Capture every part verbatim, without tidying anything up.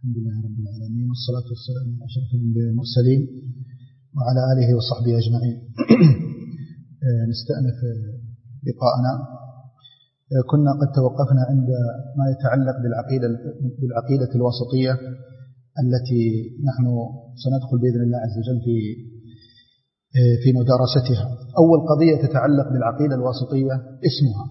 الحمد لله رب العالمين، والصلاة والسلام على أشرف الأنبياء والمرسلين وعلى آله وصحبه أجمعين. نستأنف لقاءنا. كنا قد توقفنا عند ما يتعلق بالعقيدة بالعقيدة الواسطية التي نحن سندخل بإذن الله عز وجل في في مدارستها. أول قضية تتعلق بالعقيدة الواسطية اسمها.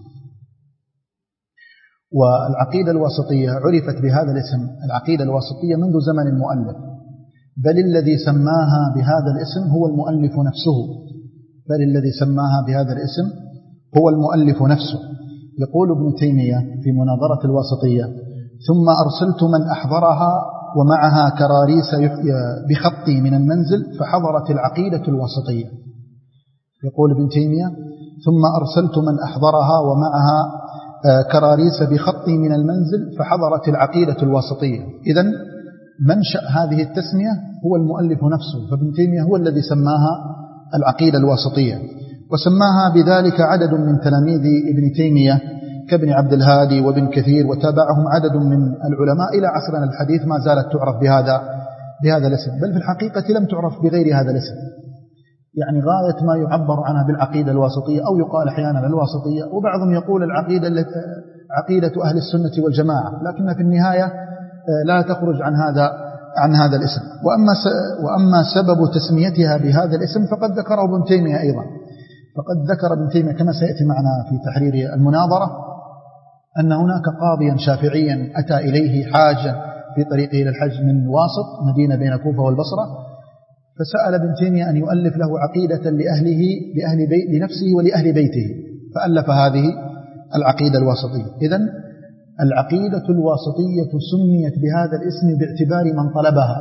والعقيدة الواسطية عرفت بهذا الاسم العقيدة الواسطية منذ زمن المؤلف، بل الذي سماها بهذا الاسم هو المؤلف نفسه بل الذي سماها بهذا الاسم هو المؤلف نفسه. يقول ابن تيمية في مناظرة الواسطية: ثم أرسلت من أحضرها ومعها كراريس بخطي من المنزل فحضرت العقيدة الواسطية. يقول ابن تيمية: ثم أرسلت من أحضرها ومعها كراريس بخطي من المنزل فحضرت العقيدة الواسطية. إذن منشأ هذه التسمية هو المؤلف نفسه، فابن تيمية هو الذي سماها العقيدة الواسطية، وسماها بذلك عدد من تلاميذ ابن تيمية كابن عبد الهادي وابن كثير، وتابعهم عدد من العلماء إلى عصرنا الحديث ما زالت تعرف بهذا بهذا الاسم، بل في الحقيقة لم تعرف بغير هذا الاسم. يعني غاية ما يعبر عنها بالعقيدة الواسطية، أو يقال أحيانا الواسطية، وبعضهم يقول العقيدة عقيدة أهل السنة والجماعة، لكن في النهاية لا تخرج عن هذا عن هذا الاسم. وأما وأما سبب تسميتها بهذا الاسم فقد ذكره ابن تيمية أيضا. فقد ذكر ابن تيمية كما سيأتي معنا في تحرير المناظرة أن هناك قاضيا شافعيا أتى إليه حاجة في طريقه إلى الحج من واسط مدينة بين الكوفة والبصرة، فسأل ابن تيمية أن يؤلف له عقيدة لأهله لأهل بيت لنفسه ولأهل بيته، فألف هذه العقيدة الواسطية. إذن العقيدة الواسطية سميت بهذا الاسم باعتبار من طلبها.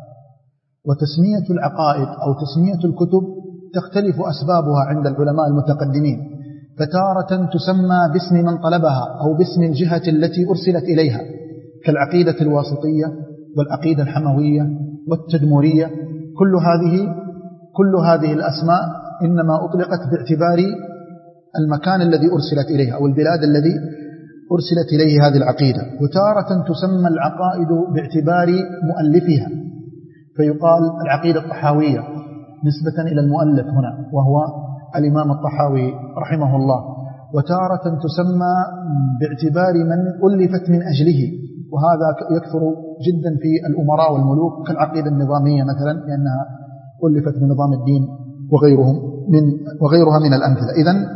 وتسمية العقائد أو تسمية الكتب تختلف أسبابها عند العلماء المتقدمين، فتارة تسمى باسم من طلبها أو باسم الجهة التي أرسلت إليها، كالعقيدة الواسطية والعقيدة الحموية والتدمرية. كل هذه كل هذه الأسماء إنما أطلقت باعتبار المكان الذي أرسلت إليه أو البلاد الذي أرسلت إليه هذه العقيدة. وتارة تسمى العقائد باعتبار مؤلفها، فيقال العقيدة الطحاوية نسبة إلى المؤلف هنا وهو الإمام الطحاوي رحمه الله. وتارة تسمى باعتبار من ألفت من أجله، وهذا يكثر جدا في الأمراء والملوك، كالعقيدة النظامية مثلا، لأنها ألفت من نظام الدين وغيرهم من وغيرها من الأمثلة. إذن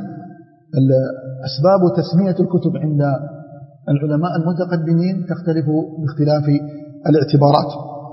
أسباب تسمية الكتب عند العلماء المتقدمين تختلف باختلاف الاعتبارات.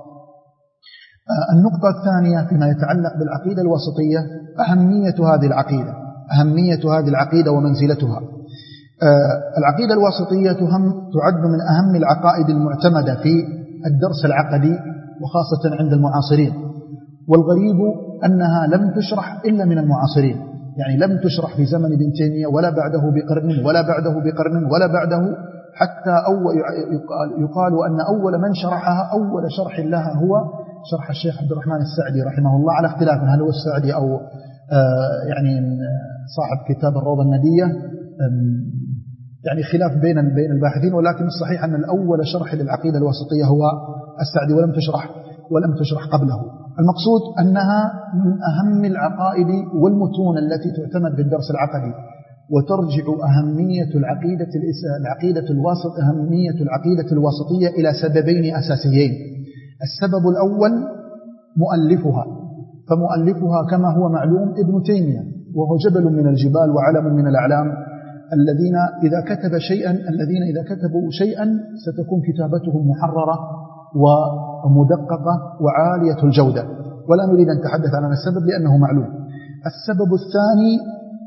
النقطة الثانية فيما يتعلق بالعقيدة الوسطية أهمية هذه العقيدة أهمية هذه العقيدة ومنزلتها. العقيدة الواسطية تعد من أهم العقائد المعتمدة في الدرس العقدي وخاصة عند المعاصرين، والغريب أنها لم تشرح إلا من المعاصرين. يعني لم تشرح في زمن ابن تيمية ولا بعده بقرن ولا بعده بقرن ولا بعده، حتى أول يقال, يقال أن أول من شرحها أول شرح لها هو شرح الشيخ عبد الرحمن السعدي رحمه الله، على اختلاف هل هو السعدي أو يعني صاحب كتاب الروضة الندية، يعني خلاف بين بين الباحثين، ولكن الصحيح أن الأول شرح للعقيدة الواسطية هو السعدي، ولم تشرح ولم تشرح قبله. المقصود أنها من أهم العقائد والمتون التي تعتمد بالدرس العقدي، وترجع أهمية العقيدة العقيدة الواسط أهمية العقيدة الواسطية إلى سببين أساسيين. السبب الأول مؤلفها، فمؤلفها كما هو معلوم ابن تيمية، وهو جبل من الجبال وعلم من الأعلام، الذين إذا كتب شيئا الذين إذا كتبوا شيئا ستكون كتابتهم محررة ومدققة وعالية الجودة، ولا نريد أن نتحدث عن السبب لأنه معلوم. السبب الثاني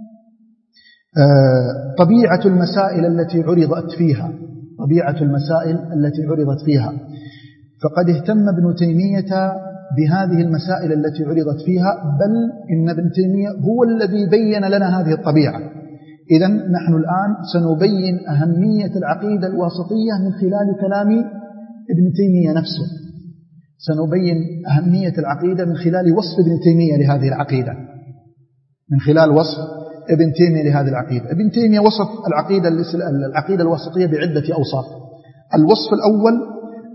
طبيعة المسائل التي عرضت فيها طبيعة المسائل التي عرضت فيها فقد اهتم ابن تيمية بهذه المسائل التي عرضت فيها، بل إن ابن تيمية هو الذي بين لنا هذه الطبيعة. إذن نحن الآن سنبين أهمية العقيدة الواسطية من خلال كلام ابن تيمية نفسه. سنبين أهمية العقيدة من خلال وصف ابن تيمية لهذه العقيدة من خلال وصف ابن تيمية لهذه العقيدة. ابن تيمية وصف العقيدة العقيدة الواسطية بعدة أوصاف. الوصف الأول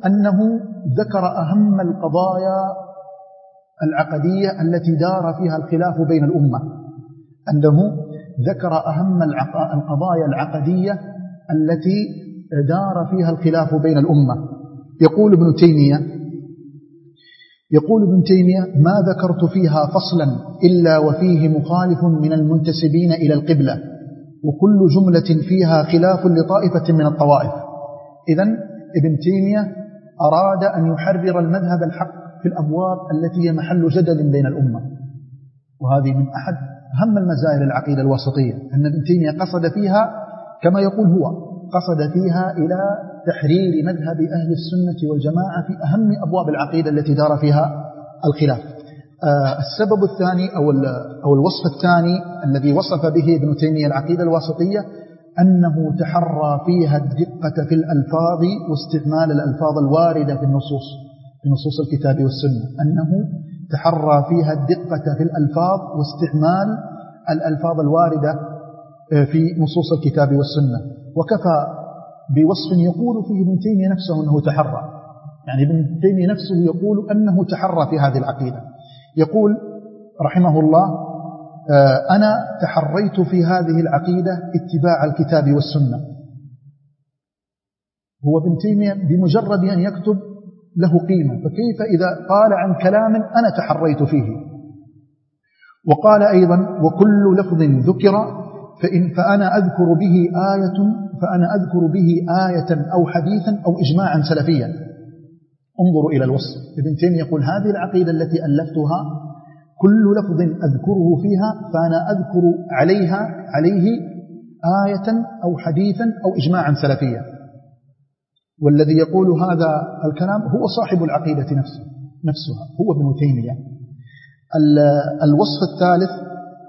أنه ذكر أهم القضايا العقدية التي دار فيها الخلاف بين الأمة، أنه ذكر أهم القضايا العقدية التي دار فيها الخلاف بين الأمة. يقول ابن تيمية يقول ابن تيمية ما ذكرت فيها فصلا إلا وفيه مخالف من المنتسبين إلى القبلة، وكل جملة فيها خلاف لطائفة من الطوائف. إذن ابن تيمية أراد أن يحرر المذهب الحق في الأبواب التي هي محل جدل بين الأمة، وهذه من أحد أهم المزايا للعقيدة الوسطية، أن ابن تيمية قصد فيها كما يقول هو قصد فيها إلى تحرير مذهب أهل السنة والجماعة في أهم أبواب العقيدة التي دار فيها الخلاف. آه السبب الثاني أو, أو الوصف الثاني الذي وصف به ابن تيمية العقيدة الوسطية أنه تحرى فيها الدقة في الألفاظ واستعمال الألفاظ الواردة في النصوص في نصوص الكتاب والسنة، أنه تحرى فيها الدقة في الألفاظ واستعمال الألفاظ الواردة في نصوص الكتاب والسنة. وكفى بوصف يقول فيه ابن تيمية نفسه أنه تحرى، يعني ابن تيمية نفسه يقول أنه تحرى في هذه العقيدة. يقول رحمه الله أنا تحريت في هذه العقيدة اتباع الكتاب والسنة. هو ابن تيمية بمجرد أن يكتب له قيمة، فكيف إذا قال عن كلام أنا تحريت فيه؟ وقال أيضا وكل لفظ ذكر فإن فأنا أذكر به آية فأنا أذكر به آية أو حديثا أو إجماعا سلفيا. انظروا إلى الوصف. ابن تيمية يقول هذه العقيدة التي ألفتها كل لفظ أذكره فيها فأنا أذكر عليها عليه آية أو حديثا أو إجماعا سلفيا. والذي يقول هذا الكلام هو صاحب العقيدة نفسه نفسها هو ابن تيمية. الوصف الثالث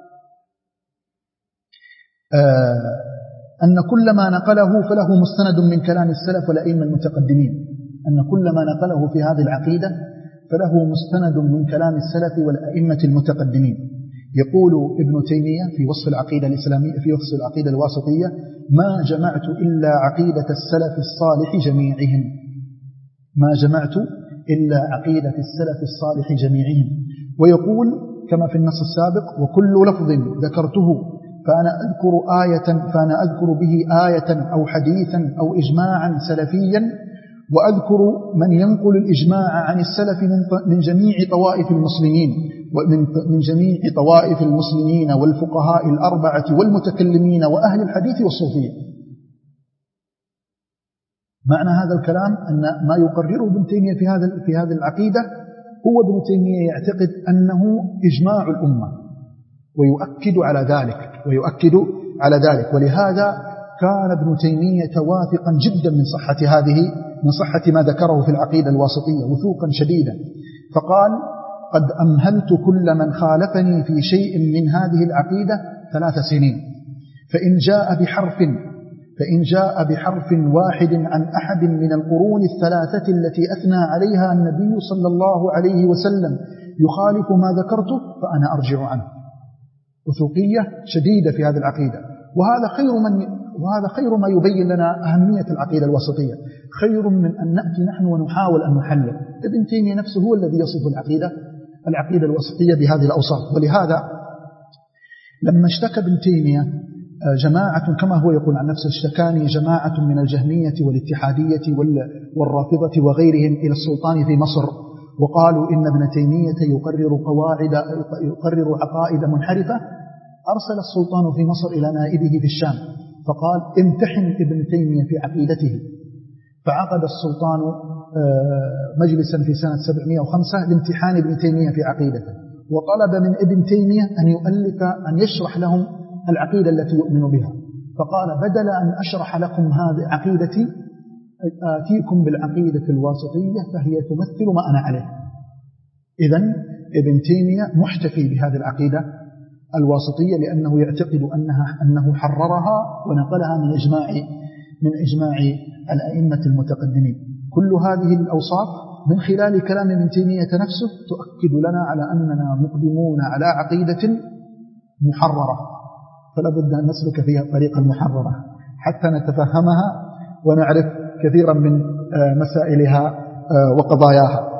أن كل ما نقله فله مستند من كلام السلف والأئمة المتقدمين، أن كل ما نقله في هذه العقيدة فله مستند من كلام السلف والأئمة المتقدمين. يقول ابن تيمية في وصف العقيدة الإسلامية في وصف العقيدة الواسطية ما جمعت إلا عقيدة السلف الصالح جميعهم ما جمعت إلا عقيدة السلف الصالح جميعهم. ويقول كما في النص السابق وكل لفظ ذكرته فأنا أذكر آية فأنا أذكر به آية أو حديثا أو إجماعا سلفيا، وأذكر من ينقل الإجماع عن السلف من جميع طوائف المسلمين ومن جميع طوائف المسلمين والفقهاء الأربعة والمتكلمين وأهل الحديث والصوفية. معنى هذا الكلام أن ما يقرره ابن تيمية في هذا في هذه العقيدة هو ابن تيمية يعتقد أنه إجماع الأمة ويؤكد على ذلك ويؤكد على ذلك ولهذا كان ابن تيمية واثقا جدا من صحة هذه من صحة ما ذكره في العقيدة الواسطية وثوقا شديدا، فقال قد أمهلت كل من خالفني في شيء من هذه العقيدة ثلاث سنين، فإن جاء بحرف فإن جاء بحرف واحد عن أحد من القرون الثلاثة التي أثنى عليها النبي صلى الله عليه وسلم يخالف ما ذكرته فأنا أرجع عنه. وثوقية شديدة في هذه العقيدة، وهذا خير من وهذا خير ما يبين لنا أهمية العقيدة الوسطية، خير من أن نأتي نحن ونحاول أن نحلل. ابن تيمية نفسه هو الذي يصف العقيدة العقيدة الوسطية بهذه الأوصاف. ولهذا لما اشتكى ابن تيمية جماعة كما هو يقول عن نفسه اشتكاني جماعة من الجهمية والاتحادية والرافضة وغيرهم إلى السلطان في مصر وقالوا إن ابن تيمية يقرر قواعد يقرر عقائد منحرفة، أرسل السلطان في مصر إلى نائبه في الشام فقال امتحن ابن تيمية في عقيدته، فعقد السلطان مجلسا في سنة سبعمائة وخمسة لامتحان ابن تيمية في عقيدته، وطلب من ابن تيمية أن يؤلف أن يشرح لهم العقيدة التي يؤمن بها، فقال بدل أن أشرح لكم هذه عقيدتي آتيكم بالعقيدة الواسطية فهي تمثل ما أنا عليه. إذن ابن تيمية محتفي بهذه العقيدة الواسطية لأنه يعتقد أنها أنه حررها ونقلها من إجماع من إجماع الأئمة المتقدمين. كل هذه الأوصاف من خلال كلام ابن تيمية نفسه تؤكد لنا على أننا مقدمون على عقيدة محررة، فلا بد أن نسلك فيها طريق المحررة حتى نتفهمها ونعرف كثيرا من مسائلها وقضاياها.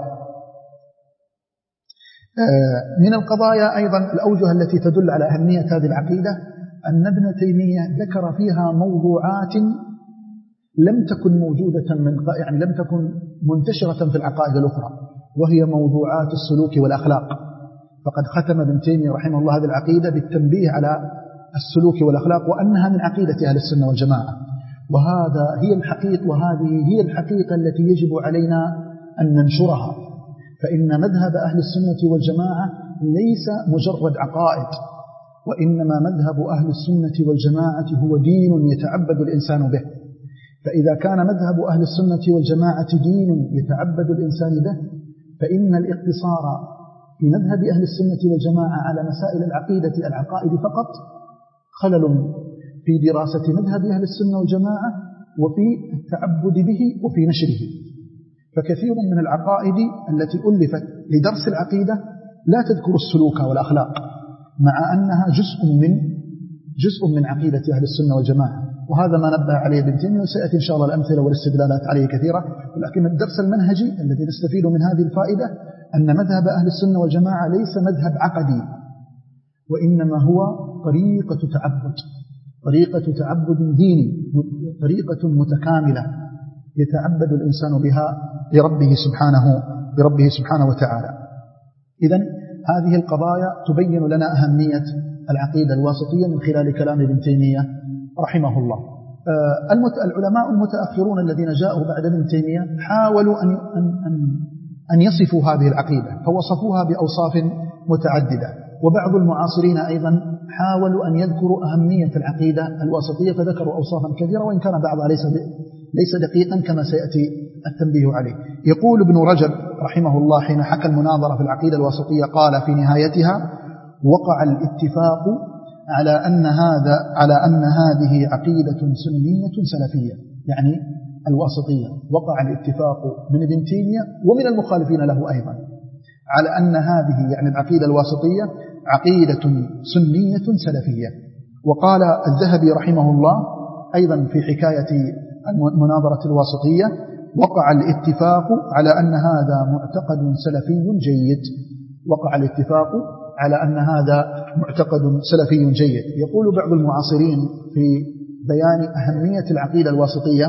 من القضايا أيضا الأوجه التي تدل على أهمية هذه العقيدة أن ابن تيمية ذكر فيها موضوعات لم تكن موجودة من يعني لم تكن منتشرة في العقائد الأخرى، وهي موضوعات السلوك والأخلاق. فقد ختم ابن تيمية رحمه الله هذه العقيدة بالتنبيه على السلوك والأخلاق وأنها من عقيدة أهل السنة والجماعة، وهذا هي الحقيقة وهذه هي الحقيقة التي يجب علينا أن ننشرها. فإن مذهب أهل السنة والجماعة ليس مجرد عقائد، وإنما مذهب أهل السنة والجماعة هو دين يتعبد الإنسان به. فإذا كان مذهب أهل السنة والجماعة دين يتعبد الإنسان به، فإن الاقتصار في مذهب أهل السنة والجماعة على مسائل العقيدة العقائد فقط خلل في دراسة مذهب أهل السنة والجماعة وفي التعبد به وفي نشره. فكثير من العقائد التي ألفت لدرس العقيدة لا تذكر السلوك والأخلاق، مع أنها جزء من جزء من عقيدة أهل السنة والجماعة. وهذا ما نبه عليه ابن تيمية، وسيأتي إن شاء الله الأمثلة والاستدلالات عليه كثيرة. ولكن الدرس المنهجي الذي نستفيد من هذه الفائدة أن مذهب أهل السنة والجماعة ليس مذهب عقدي، وإنما هو طريقة تعبد، طريقة تعبد ديني، طريقة متكاملة يتعبد الإنسان بها لربه سبحانه لربه سبحانه وتعالى. إذن هذه القضايا تبين لنا أهمية العقيدة الواسطية من خلال كلام ابن تيمية رحمه الله. العلماء المتأخرون الذين جاءوا بعد ابن تيمية حاولوا أن أن أن يصفوا هذه العقيدة، فوصفوها بأوصاف متعددة. وبعض المعاصرين أيضا حاولوا أن يذكروا أهمية العقيدة الواسطية فذكروا أوصافا كثيرة، وإن كان بعضها ليس ليس دقيقا كما سيأتي التنبيه عليه. يقول ابن رجب رحمه الله حين حكى المناظرة في العقيدة الواسطية قال في نهايتها: وقع الاتفاق على أن هذا على أن هذه عقيدة سنية سلفية، يعني الواسطية. وقع الاتفاق من ابن تيمية ومن المخالفين له أيضا على أن هذه يعني العقيدة الواسطية عقيدة سنية سلفية. وقال الذهبي رحمه الله أيضا في حكاية المناظرة الواسطية: وقع الاتفاق على أن هذا معتقد سلفي جيد. وقع الاتفاق على أن هذا معتقد سلفي جيد. يقول بعض المعاصرين في بيان أهمية العقيدة الواسطية: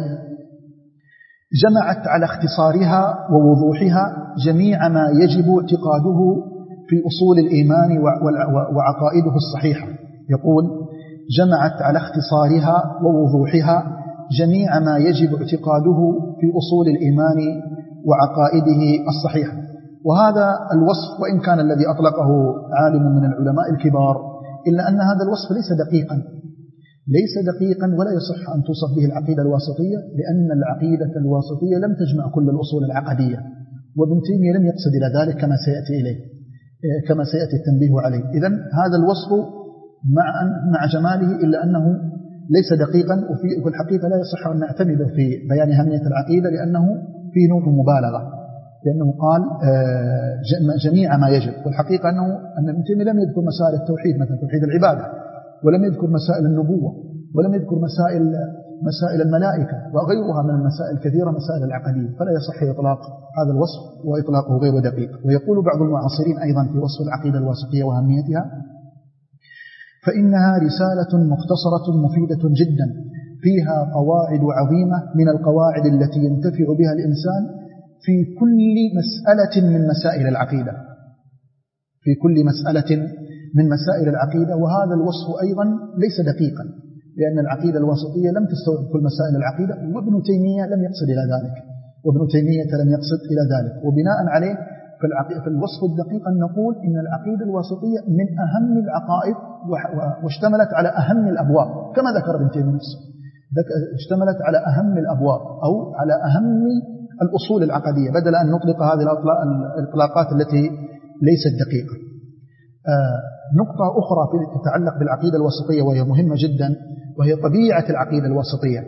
جمعت على اختصارها ووضوحها جميع ما يجب اعتقاده في أصول الإيمان وعقائده الصحيحة. يقول: جمعت على اختصارها ووضوحها جميع ما يجب اعتقاده في أصول الإيمان وعقائده الصحيحة. وهذا الوصف وإن كان الذي أطلقه عالم من العلماء الكبار، إلا أن هذا الوصف ليس دقيقا ليس دقيقا ولا يصح أن توصف به العقيدة الواسطية، لأن العقيدة الواسطية لم تجمع كل الأصول العقدية، وابن تيمية لم يقصد إلى ذلك كما سيأتي إليه كما سيأتي التنبيه عليه. إذن هذا الوصف مع مع جماله إلا أنه ليس دقيقا، وفي الحقيقة لا يصح أن نعتمد في بيان أهمية العقيدة لأنه في نوع مبالغة، لأنه قال جميع ما يجب. والحقيقة أنه أن ابن تيمية لم يذكر مسائل التوحيد مثل توحيد العبادة، ولم يذكر مسائل النبوة، ولم يذكر مسائل مسائل الملائكة وغيرها من المسائل الكثيرة مسائل العقدية، فلا يصح إطلاق هذا الوصف، وإطلاقه غير دقيق. ويقول بعض المعاصرين أيضا في وصف العقيدة الواسطية وأهميتها: فإنها رسالة مختصرة مفيدة جدا فيها قواعد عظيمة من القواعد التي ينتفع بها الإنسان في كل مسألة من مسائل العقيدة في كل مسألة من مسائل العقيدة. وهذا الوصف أيضا ليس دقيقا، لأن العقيدة الواسطية لم تستوعب كل مسائل العقيدة، وابن تيمية لم يقصد إلى ذلك وابن تيمية لم يقصد إلى ذلك. وبناء عليه في الوصف الدقيق أن نقول إن العقيدة الواسطية من أهم العقائد واشتملت على أهم الأبواب، كما ذكر ابن تيمية نفسه، اشتملت على أهم الأبواب أو على أهم الأصول العقدية، بدل أن نطلق هذه الإطلاقات التي ليست دقيقة. آه نقطة أخرى تتعلق بالعقيدة الواسطية وهي مهمة جدا، وهي طبيعة العقيدة الواسطية.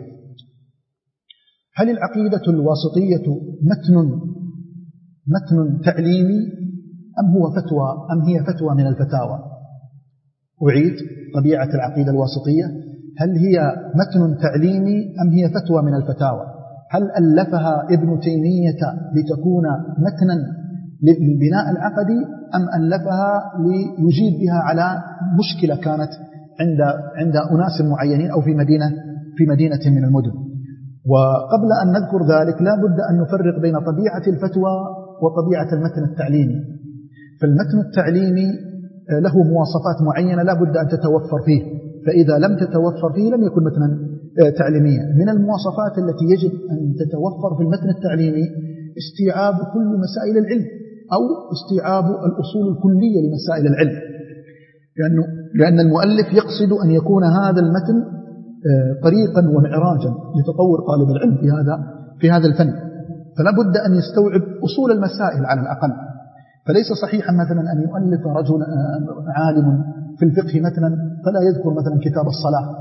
هل العقيدة الواسطية متن متن تعليمي أم هو فتوى أم هي فتوى من الفتاوى؟ أعيد: طبيعة العقيدة الواسطية، هل هي متن تعليمي أم هي فتوى من الفتاوى؟ هل ألفها ابن تيمية لتكون متنا للبناء العقدي أم ألفها ليجيب بها على مشكلة كانت عند عند أناس معينين أو في مدينة في مدينة من المدن؟ وقبل أن نذكر ذلك لا بد أن نفرق بين طبيعة الفتوى وطبيعة المتن التعليمي. فالمتن التعليمي له مواصفات معينة لا بد أن تتوفر فيه، فإذا لم تتوفر فيه لم يكن متنا تعليميا. من المواصفات التي يجب أن تتوفر في المتن التعليمي استيعاب كل مسائل العلم أو استيعاب الأصول الكلية لمسائل العلم، لأنه لأن المؤلف يقصد أن يكون هذا المتن طريقا ومعراجا لتطور طالب العلم في هذا في هذا الفن، فلا بد أن يستوعب أصول المسائل على الأقل. فليس صحيحا مثلا أن يؤلف رجل عالم في الفقه مثلا فلا يذكر مثلا كتاب الصلاة،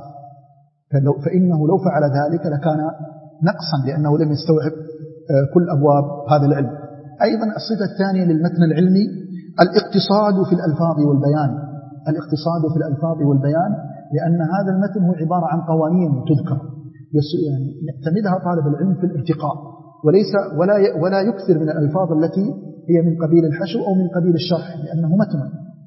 فإنه لو فعل ذلك لكان نقصا لأنه لم يستوعب كل أبواب هذا العلم. أيضا الصفة الثانية للمتن العلمي الاقتصاد في الألفاظ والبيان، الاقتصاد في الألفاظ والبيان، لأن هذا المتن هو عبارة عن قوانين تذكر يعني يعتمدها طالب العلم في الارتقاء، وليس ولا ولا يكثر من الألفاظ التي هي من قبيل الحشو أو من قبيل الشرح لأنه متن.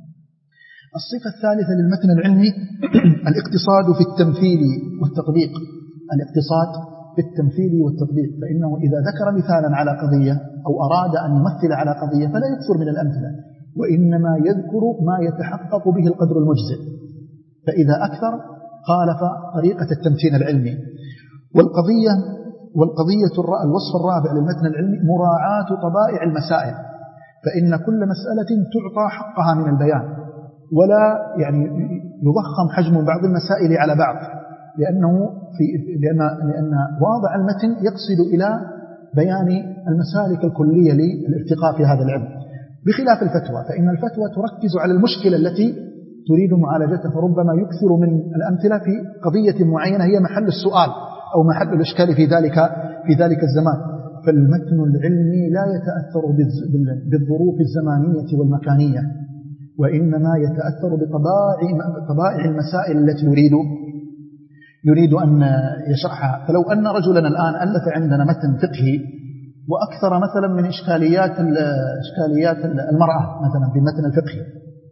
الصفة الثالثة للمتن العلمي الاقتصاد في التمثيل والتطبيق، الاقتصاد في التمثيل والتطبيق، فإنه إذا ذكر مثالا على قضية أو أراد أن يمثل على قضية فلا يكثر من الأمثلة، وإنما يذكر ما يتحقق به القدر المجزئ، فإذا أكثر خالف طريقة التمتين العلمي. والقضية والقضية الوصف الرابع للمتن العلمي مراعاة طبائع المسائل، فإن كل مسألة تعطى حقها من البيان، ولا يعني يضخم حجم بعض المسائل على بعض، لأنه في لأن لأن واضع المتن يقصد إلى بيان المسالك الكلية للارتقاء في هذا العلم، بخلاف الفتوى، فإن الفتوى تركز على المشكلة التي تريد معالجتها، فربما يكثر من الأمثلة في قضية معينة هي محل السؤال أو محل الإشكال في ذلك في ذلك الزمان. فالمتن العلمي لا يتأثر بالظروف الزمانية والمكانية، وإنما يتأثر بطبائع المسائل التي يريد يريد أن يشرحها. فلو أن رجلا الآن ألف عندنا متن فقهي وأكثر مثلا من إشكاليات إشكاليات المرأة مثلا في المتن الفقهي،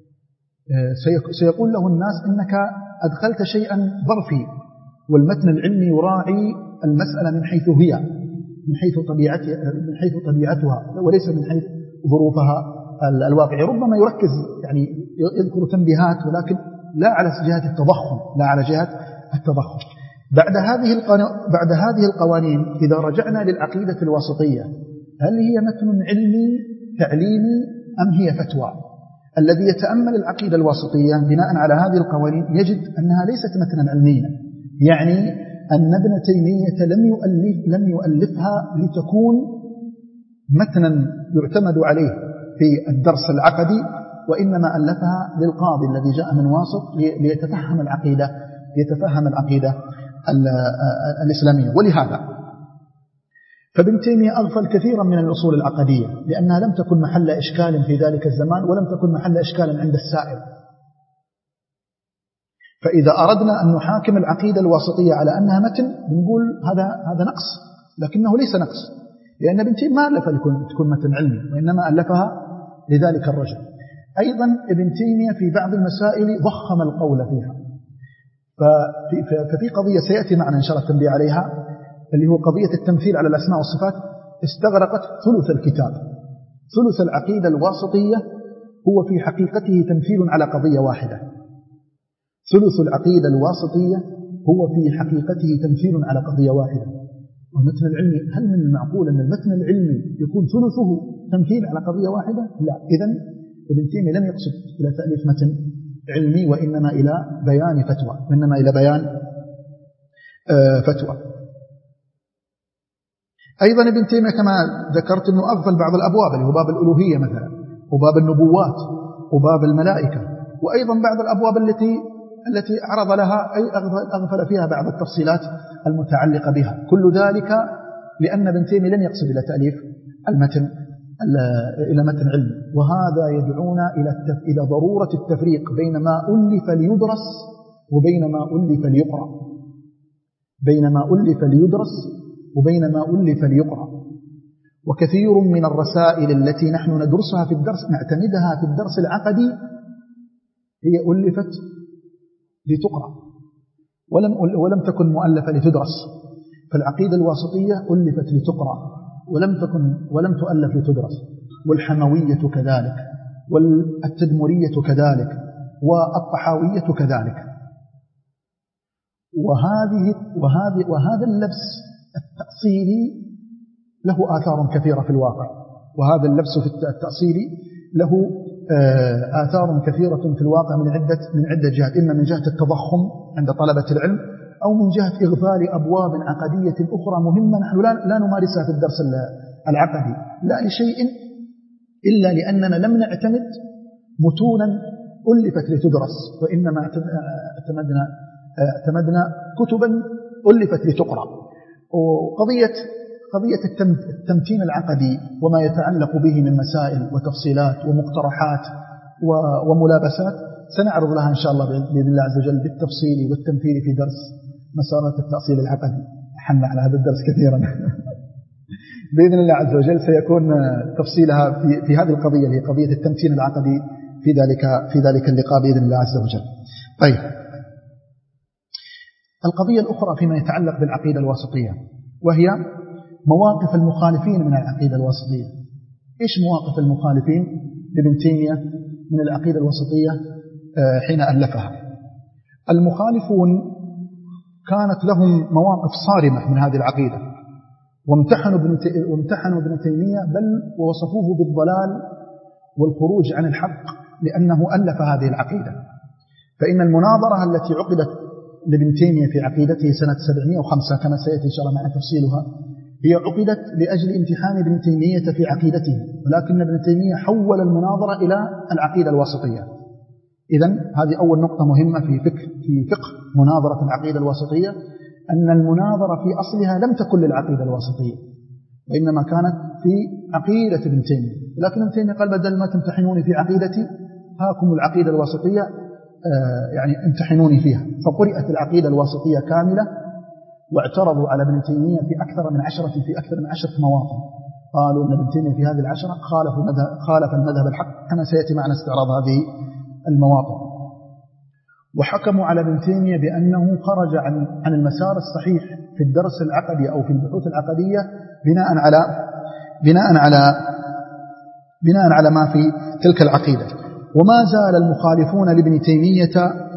سيقول له الناس إنك أدخلت شيئا ظرفي، والمتن العلمي يراعي المسألة من حيث هي من حيث طبيعتها من حيث طبيعتها وليس من حيث ظروفها الواقعية. ربما يركز يعني يذكر تنبيهات ولكن لا على جهة التضخم لا على جهة التضخم. بعد هذه بعد هذه القوانين إذا رجعنا للعقيدة الواسطية، هل هي متن علمي تعليمي أم هي فتوى؟ الذي يتأمل العقيدة الواسطية بناء على هذه القوانين يجد أنها ليست متنا علميا، يعني أن ابن تيمية لم يؤلف لم يؤلفها لتكون متنا يعتمد عليه في الدرس العقدي، وإنما ألفها للقاضي الذي جاء من واسط ليتفهم العقيدة ليتفهم العقيدة الإسلامية. ولهذا فابن تيمية أغفل كثيرا من الأصول العقدية لأنها لم تكن محل إشكال في ذلك الزمان ولم تكن محل إشكال عند السائل. فإذا أردنا أن نحاكم العقيدة الواسطية على أنها متن نقول هذا هذا نقص، لكنه ليس نقص، لأن ابن تيمية ما ألف لتكون متن علمي وإنما ألفها لذلك الرجل. أيضا ابن تيمية في بعض المسائل ضخم القول فيها، ففي قضية سيأتي معنا إن شاء الله التنبيه عليها اللي هو قضية التمثيل على الأسماء والصفات استغرقت ثلث الكتاب. ثلث العقيدة الواسطية هو في حقيقته تمثيل على قضية واحدة. ثلث العقيدة الواسطية هو في حقيقته تمثيل على قضية واحدة. والمتن العلمي، هل من المعقول أن المتن العلمي يكون ثلثه تمثيل على قضية واحدة؟ لا. إذن ابن تيمية لم يقصد إلى تأليف متن علمي وإنما إلى بيان فتوى وإنما إلى بيان آه فتوى. أيضا ابن تيمية كما ذكرت أنه أغفل بعض الأبواب اللي هو باب الألوهية مثلا وباب النبوات وباب الملائكة، وأيضا بعض الأبواب التي التي عرض لها أي أغفل فيها بعض التفصيلات المتعلقة بها. كل ذلك لأن ابن تيمية لم يقصد إلى تأليف المتن إلى متن علمي، وهذا يدعونا إلى إلى ضرورة التفريق بين ما ألف ليدرس وبين ما ألف ليقرأ بين ما ألف ليدرس وبين ما ألف ليقرأ. وكثير من الرسائل التي نحن ندرسها في الدرس نعتمدها في الدرس العقدي هي ألفت لتقرأ ولم, ولم تكن مؤلفة لتدرس. فالعقيدة الواسطية ألفت لتقرأ ولم تكن ولم تؤلف لتدرس، والحموية كذلك، والتدمرية كذلك، والطحاوية كذلك. وهذه وهذه وهذا اللبس التأصيلي له آثار كثيرة في الواقع، وهذا اللبس في التأصيلي له آثار كثيرة في الواقع من عدة من عدة جهات، إما من جهة التضخم عند طلبة العلم، أو من جهة إغفال أبواب عقدية أخرى مهمة نحن لا, لا نمارسها في الدرس العقدي، لا لشيء إلا لأننا لم نعتمد متونا ألفت لتدرس، وإنما اعتمدنا اعتمدنا كتبا ألفت لتقرأ. وقضية قضية التمتين العقدي وما يتعلق به من مسائل وتفصيلات ومقترحات وملابسات سنعرض لها إن شاء الله بإذن الله عز وجل بالتفصيل والتمثيل في درس مسارات التأصيل العقدي. حنا على هذا الدرس كثيرا بإذن الله عز وجل سيكون تفصيلها في, في هذه القضية اللي هي قضية التمتين العقدي في ذلك في ذلك اللقاء بإذن الله عز وجل. طيب، القضية الأخرى فيما يتعلق بالعقيدة الواسطية وهي مواقف المخالفين من العقيدة الواسطية. إيش مواقف المخالفين لابن تيمية من العقيدة الواسطية حين ألفها؟ المخالفون كانت لهم مواقف صارمة من هذه العقيدة، وامتحنوا ابن وامتحنوا ابن تيمية بل ووصفوه بالضلال والخروج عن الحق لأنه ألف هذه العقيدة. فإن المناظرة التي عقدت لابن تيمية في عقيدته سنة سبعمائة وخمسة كما سيأتي إن شاء الله معنا تفصيلها، هي عقدت لأجل امتحان ابن تيمية في عقيدته، ولكن ابن تيمية حول المناظرة إلى العقيدة الواسطية. إذن هذه أول نقطة مهمة في فقه في فقه مناظرة العقيدة الواسطية، أن المناظرة في أصلها لم تكن للعقيدة الواسطية، وإنما كانت في عقيدة ابن تيمية. لكن ابن تيمية قال بدل ما تمتحنوني في عقيدتي هاكم العقيدة الواسطية، آه يعني امتحنوني فيها. فقرأت العقيدة الواسطية كاملة، واعترضوا على ابن تيمية في أكثر من عشرة في أكثر من عشرة مواطن. قالوا أن ابن تيمية في هذه العشرة خالف المذهب, خالف المذهب الحق، كما سيأتي معنا استعراض هذه المواطن. وحكموا على ابن تيمية بأنه خرج عن عن المسار الصحيح في الدرس العقدي أو في البحوث العقدية بناء على بناء على بناء على ما في تلك العقيدة. وما زال المخالفون لابن تيمية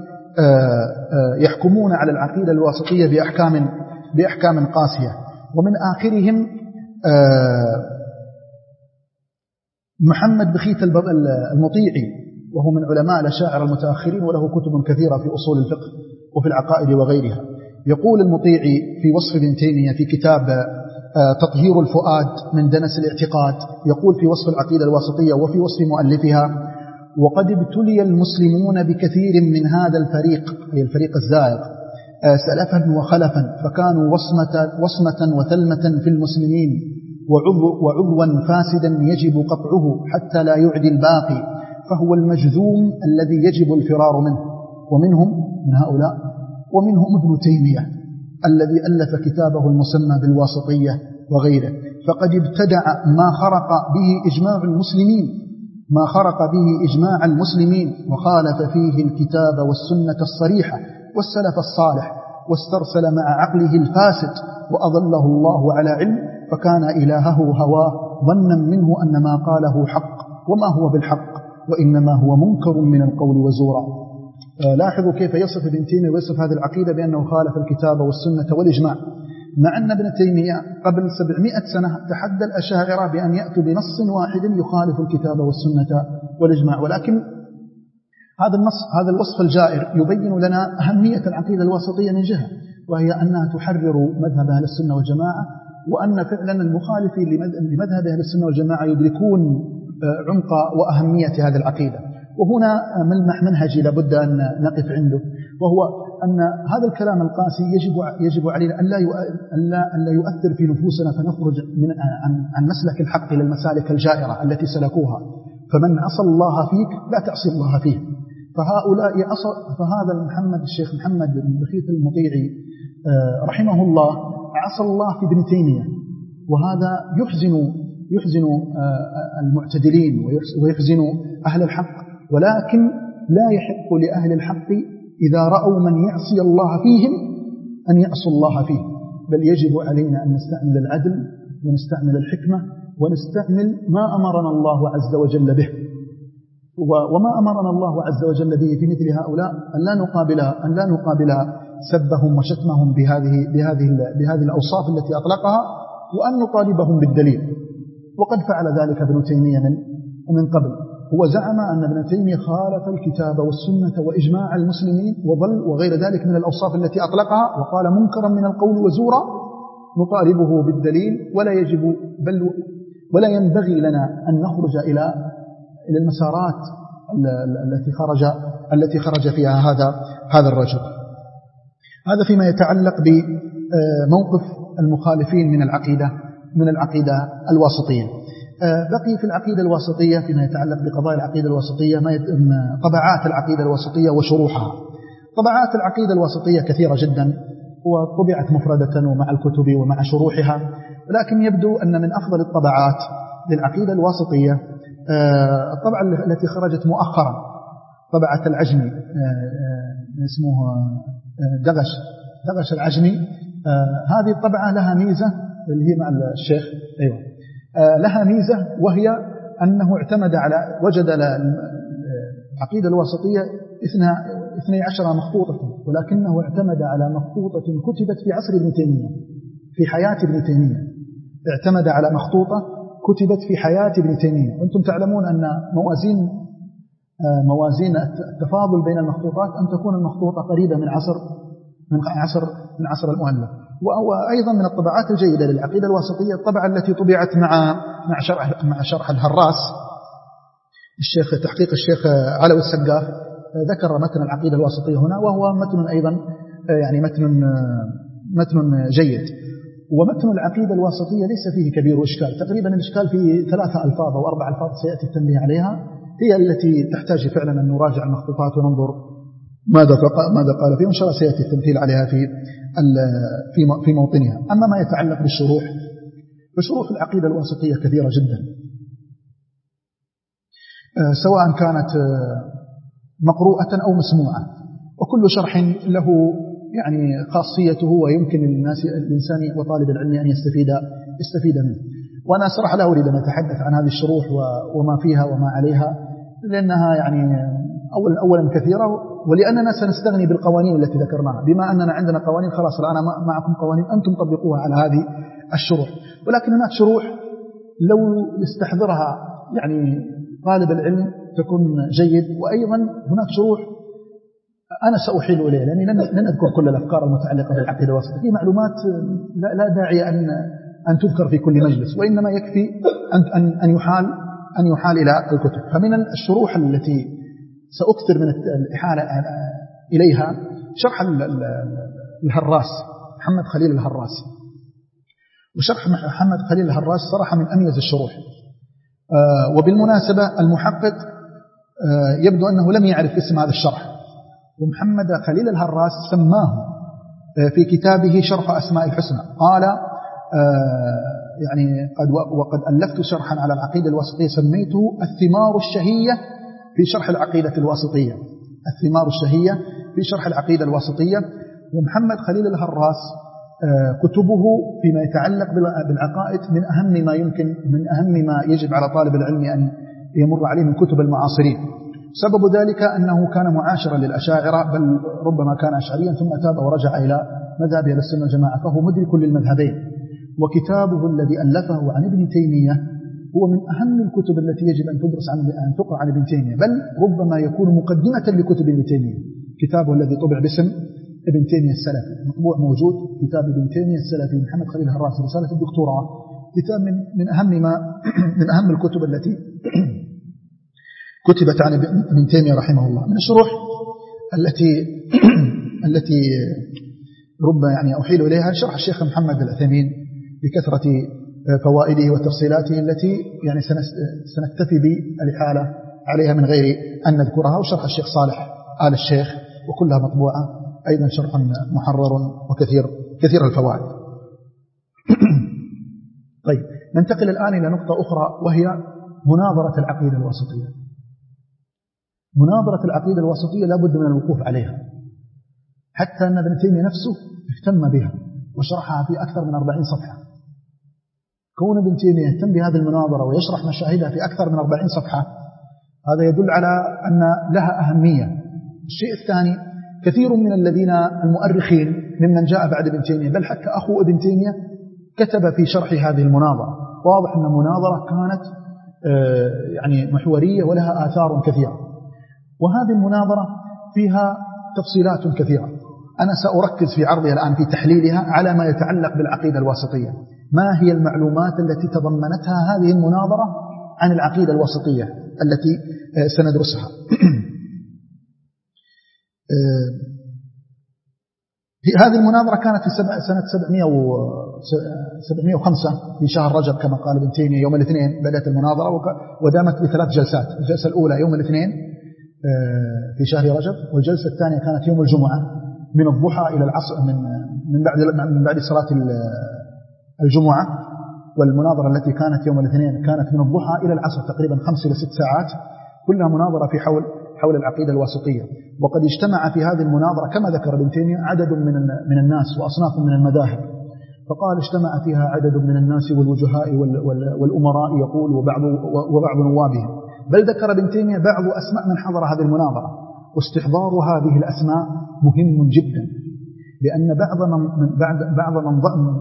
يحكمون على العقيدة الواسطية بأحكام بأحكام قاسية. ومن آخرهم محمد بخيت المطيعي، وهو من علماء الأشاعرة المتأخرين، وله كتب كثيرة في أصول الفقه وفي العقائد وغيرها. يقول المطيعي في وصف ابن تيمية في كتاب تطهير الفؤاد من دنس الاعتقاد، يقول في وصف العقيدة الواسطية وفي وصف مؤلفها: وقد ابتلي المسلمون بكثير من هذا الفريق، أي الفريق الزائغ، سلفا وخلفا، فكانوا وصمة, وصمة وثلمة في المسلمين، وعضو وعضوا فاسدا يجب قطعه حتى لا يعدي الباقي، فهو المجذوم الذي يجب الفرار منه. ومنهم من هؤلاء ومنهم ابن تيمية الذي ألف كتابه المسمى بالواسطية وغيره، فقد ابتدع ما خرق به إجماع المسلمين ما خرق به إجماع المسلمين وخالف فيه الكتاب والسنة الصريحة والسلف الصالح، واسترسل مع عقله الفاسد، وأضله الله على علم، فكان إلهه هواه، ظنا منه أن ما قاله حق، وما هو بالحق، وإنما هو منكر من القول وزورا. لاحظوا كيف يصف ابن تيمية ويصف هذه العقيدة بأنه خالف الكتاب والسنة والإجماع، مع أن ابن تيمية قبل سبعمائة سنة تحدى الأشاعرة بأن يأتوا بنص واحد يخالف الكتاب والسنة والإجماع. ولكن هذا النص هذا الوصف الجائر يبين لنا أهمية العقيدة الواسطية من جهة، وهي أنها تحرر مذهب أهل السنة والجماعة، وأن فعلا المخالفين لمذهب أهل السنة والجماعة يدركون عمق وأهمية هذه العقيدة. وهنا ملمح منهجي لابد أن نقف عنده، وهو أن هذا الكلام القاسي يجب يجب علينا أن لا أن لا يؤثر في نفوسنا فنخرج من عن عن مسلك الحق إلى المسالك الجائرة التي سلكوها. فمن عصى الله فيك لا تعصي الله فيه. فهؤلاء عصى فهذا محمد الشيخ محمد بن بخيت المطيعي رحمه الله عصى الله في ابن تيمية، وهذا يحزن يحزن المعتدلين ويحزن أهل الحق، ولكن لا يحق لأهل الحق إذا رأوا من يعصي الله فيهم أن يعصوا الله فيه، بل يجب علينا أن نستعمل العدل ونستعمل الحكمة ونستعمل ما أمرنا الله عز وجل به. وما أمرنا الله عز وجل به في مثل هؤلاء أن لا نقابل أن لا نقابل سبهم وشتمهم بهذه بهذه بهذه الأوصاف التي أطلقها، وأن نطالبهم بالدليل. وقد فعل ذلك ابن تيمية من من قبل. هو زعم أن ابن تيمية خالف الكتاب والسنة وإجماع المسلمين وظل وغير ذلك من الأوصاف التي أطلقها، وقال منكرا من القول وزورا. نطالبه بالدليل، ولا يجب بل ولا ينبغي لنا أن نخرج إلى إلى المسارات التي خرج التي خرج فيها هذا هذا الرجل. هذا فيما يتعلق بموقف المخالفين من العقيدة من العقيدة الواسطية. بقي في العقيدة الواسطية فيما يتعلق بقضايا العقيدة الواسطية ما طبعات العقيدة الواسطية وشروحها. طبعات العقيدة الواسطية كثيرة جدا، وطبعت مفردة ومع الكتب ومع شروحها، ولكن يبدو أن من أفضل الطبعات للعقيدة الواسطية الطبعة التي خرجت مؤخرا، طبعة العجمي، اسمه دغش دغش العجمي. هذه الطبعة لها ميزة اللي هي مع الشيخ أيوة لها ميزة، وهي أنه اعتمد على وجد العقيدة الواسطية اثني عشر مخطوطة، ولكنه اعتمد على مخطوطة كتبت في عصر ابن تيمية في حياة ابن تيمية. اعتمد على مخطوطة كتبت في حياة ابن تيمية. وأنتم تعلمون أن موازين موازين التفاضل بين المخطوطات أن تكون المخطوطة قريبة من عصر من عصر من عصر المؤلف. وأيضا من الطبعات الجيدة للعقيدة الواسطية الطبعة التي طبعت مع مع شرح مع شرح الهراس، الشيخ تحقيق الشيخ علوي السقاف ذكر متن العقيدة الواسطية هنا، وهو متن أيضا يعني متن متن جيد. ومتن العقيدة الواسطية ليس فيه كبير إشكال، تقريبا الإشكال في ثلاثة ألفاظ أو أربع ألفاظ سيأتي التنبيه عليها، هي التي تحتاج فعلا أن نراجع المخطوطات وننظر ماذا ماذا قال فيه، وإن شاء الله سيأتي التمثيل عليها في في في موطنها. أما ما يتعلق بالشروح، فشروح العقيدة الواسطية كثيرة جدا، سواء كانت مقروءة أو مسموعة، وكل شرح له يعني خاصيته، ويمكن للناس الإنسان وطالب العلم أن يستفيد يستفيد منه. وأنا صراحة لا أريد أن أتحدث عن هذه الشروح وما فيها وما عليها، لأنها يعني أولا أولا كثيرة، ولأننا سنستغني بالقوانين التي ذكرناها. بما أننا عندنا قوانين خلاص الآن معكم قوانين أنتم طبقوها على هذه الشروح. ولكن هناك شروح لو يستحضرها يعني طالب العلم تكون جيد. وأيضا هناك شروح أنا سأحيل إليه، لأني لن أذكر كل الأفكار المتعلقة بالعقيدة الواسطية، في معلومات لا داعي أن أن تذكر في كل مجلس، وإنما يكفي أن أن أن يحال أن يحال إلى الكتب. فمن الشروح التي سأكثر من الإحالة إليها شرح الهراس، محمد خليل الهراس. وشرح محمد خليل الهراس صراحة من أميز الشروح. وبالمناسبة المحقق يبدو أنه لم يعرف اسم هذا الشرح، ومحمد خليل الهراس سماه في كتابه شرح أسماء الحسنى، قال يعني قد وقد ألفت شرحا على العقيدة الواسطية سميته الثمار الشهية في شرح العقيدة الواسطية، الثمار الشهية في شرح العقيدة الواسطية. ومحمد خليل الهراس كتبه فيما يتعلق بالعقائد من أهم ما يمكن من أهم ما يجب على طالب العلم أن يمر عليه من كتب المعاصرين. سبب ذلك أنه كان معاشرا للأشاعرة، بل ربما كان أشعريا ثم تاب ورجع إلى مذهب أهل السنة والجماعة، فهو مدرك للمذهبين. وكتابه الذي ألفه عن ابن تيمية هو من أهم الكتب التي يجب أن تدرس عن أن تقرأ عن ابن تيمية، بل ربما يكون مقدمة لكتب ابن تيمية. كتابه الذي طبع باسم ابن تيمية السلفي مطبوع موجود، كتاب ابن تيمية السلفي محمد خليل الهراس رسالة الدكتوراه، كتاب من من أهم ما من أهم الكتب التي كتبت عن ابن تيمية رحمه الله. من الشروح التي التي ربما يعني أحيل إليها شرح الشيخ محمد العثيمين بكثرة فوائده وتفصيلاته التي يعني سنكتفي بالإحالة عليها من غير أن نذكرها، وشرح الشيخ صالح آل الشيخ وكلها مطبوعة أيضا شرح محرر وكثير كثير الفوائد. طيب ننتقل الآن إلى نقطة أخرى وهي مناظرة العقيدة الواسطية. مناظرة العقيدة الواسطية لا بد من الوقوف عليها، حتى أن ابن تيمية نفسه اهتم بها وشرحها في أكثر من أربعين صفحة. كون ابن تيمية يهتم بهذه المناظرة ويشرح مشاهدها في أكثر من أربعين صفحة هذا يدل على أن لها أهمية. الشيء الثاني كثير من الذين المؤرخين ممن جاء بعد ابن تيمية بل حتى أخو ابن تيمية كتب في شرح هذه المناظرة. واضح أن المناظرة كانت يعني محورية ولها آثار كثيرة، وهذه المناظرة فيها تفصيلات كثيرة. أنا سأركز في عرضي الآن في تحليلها على ما يتعلق بالعقيدة الواسطية. ما هي المعلومات التي تضمنتها هذه المناظرة عن العقيدة الواسطية التي سندرسها؟ هذه المناظرة كانت في سنة سبعمائة وخمسة في شهر رجب كما قال ابن تيمية. يوم الاثنين بدأت المناظرة ودامت بثلاث جلسات. الجلسة الأولى يوم الاثنين في شهر رجب، والجلسة الثانية كانت يوم الجمعة من الضحى إلى العصر من من بعد من بعد صلاة الجمعة. والمناظرة التي كانت يوم الاثنين كانت من الضحى إلى العصر تقريبا خمس إلى ست ساعات، كلها مناظرة في حول حول العقيدة الواسطية. وقد اجتمع في هذه المناظرة كما ذكر ابن تيمية عدد من من الناس وأصناف من المذاهب، فقال اجتمع فيها عدد من الناس والوجهاء والأمراء يقول وبعض وبعض نوابهم. بل ذكر ابن تيمية بعض أسماء من حضر هذه المناظرة، واستحضار هذه الأسماء مهم جدا، لأن بعض من بعض بعض من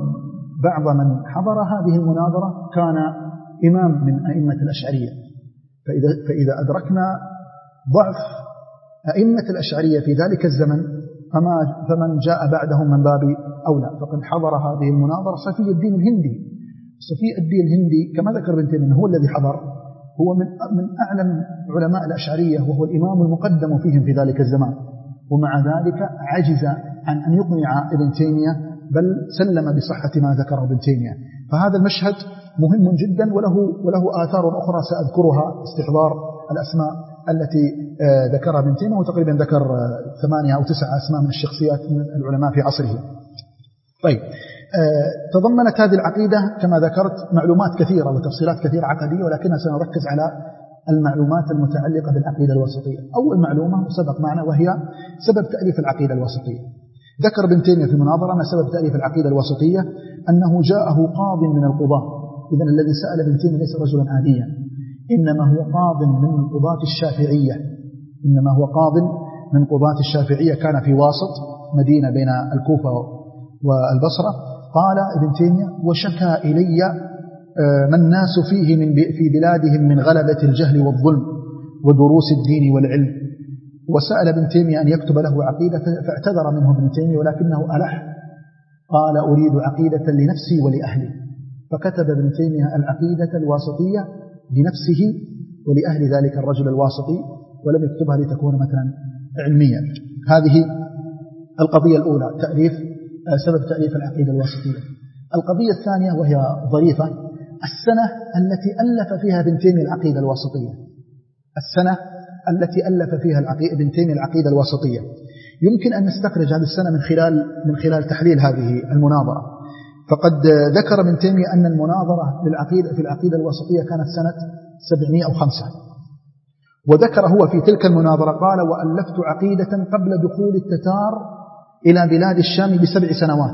بعض من حضر هذه المناظرة كان إمام من أئمة الأشعرية. فإذا فإذا أدركنا ضعف أئمة الأشعرية في ذلك الزمن فما فمن جاء بعدهم من باب أولى. فقد حضر هذه المناظرة صفي الدين الهندي. صفي الدين الهندي كما ذكر ابن تيمية هو الذي حضر، هو من من أعلم علماء الأشعرية وهو الإمام المقدم فيهم في ذلك الزمان، ومع ذلك عجز عن أن يقنع ابن تيمية بل سلم بصحة ما ذكره ابن تيمية. فهذا المشهد مهم جدا وله وله آثار أخرى سأذكرها، استحضار الأسماء التي ذكرها ابن تيمية، وتقريبا ذكر ثمانية أو تسعة أسماء من الشخصيات من العلماء في عصره. طيب تضمنت هذه العقيدة كما ذكرت معلومات كثيرة وتفصيلات كثيرة عقدية، ولكننا سنركز على المعلومات المتعلقة بالعقيدة الواسطية. أول معلومة سبق معنا وهي سبب تأليف العقيدة الواسطية. ذكر ابن تيمية في المناظرة أن سبب تأليف العقيدة الواسطية أنه جاءه قاض من القضاة. إذن الذي سأل ابن تيمية ليس رجلا عاديا، إنما هو قاض من قضاة الشافعية، إنما هو قاض من قضاة الشافعية، كان في واسط مدينة بين الكوفة والبصرة. قال ابن تيمية: وشكى إلي ما الناس فيه من في بلادهم من غلبة الجهل والظلم ودروس الدين والعلم. وسأل ابن تيمية أن يكتب له عقيدة، فاعتذر منه ابن تيمية ولكنه ألح، قال: أريد عقيدة لنفسي ولأهلي. فكتب ابن تيمية العقيدة الواسطية لنفسه ولأهل ذلك الرجل الواسطي، ولم يكتبها لتكون مثلا علمية. هذه القضية الأولى، تأليف سبب تأليف العقيدة الواسطية. القضية الثانية وهي ظريفة: السنة التي ألف فيها ابن تيمية العقيدة الواسطية. السنة التي ألف فيها ابن تيمية العقيدة الواسطية. يمكن أن نستخرج هذه السنة من خلال من خلال تحليل هذه المناظرة. فقد ذكر ابن تيمية أن المناظرة للعقيدة في العقيدة الواسطية كانت سنة سبعمائة وخمسة، وذكر هو في تلك المناظرة قال: وألفت عقيدة قبل دخول التتار إلى بلاد الشام بسبع سنوات.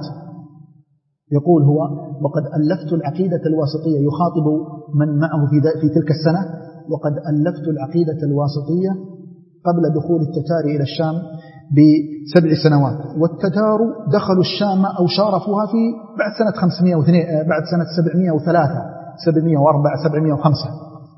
يقول هو: وقد ألفت العقيدة الواسطية، يخاطب من معه في, في تلك السنة: وقد ألفت العقيدة الواسطية قبل دخول التتار إلى الشام بسبع سنوات، والتتار دخلوا الشام أو شارفوها في بعد سنة خمسمائة واثنين بعد سنة سبعمائة وثلاثة سبعمائة وأربعة سبعمائة وخمسة.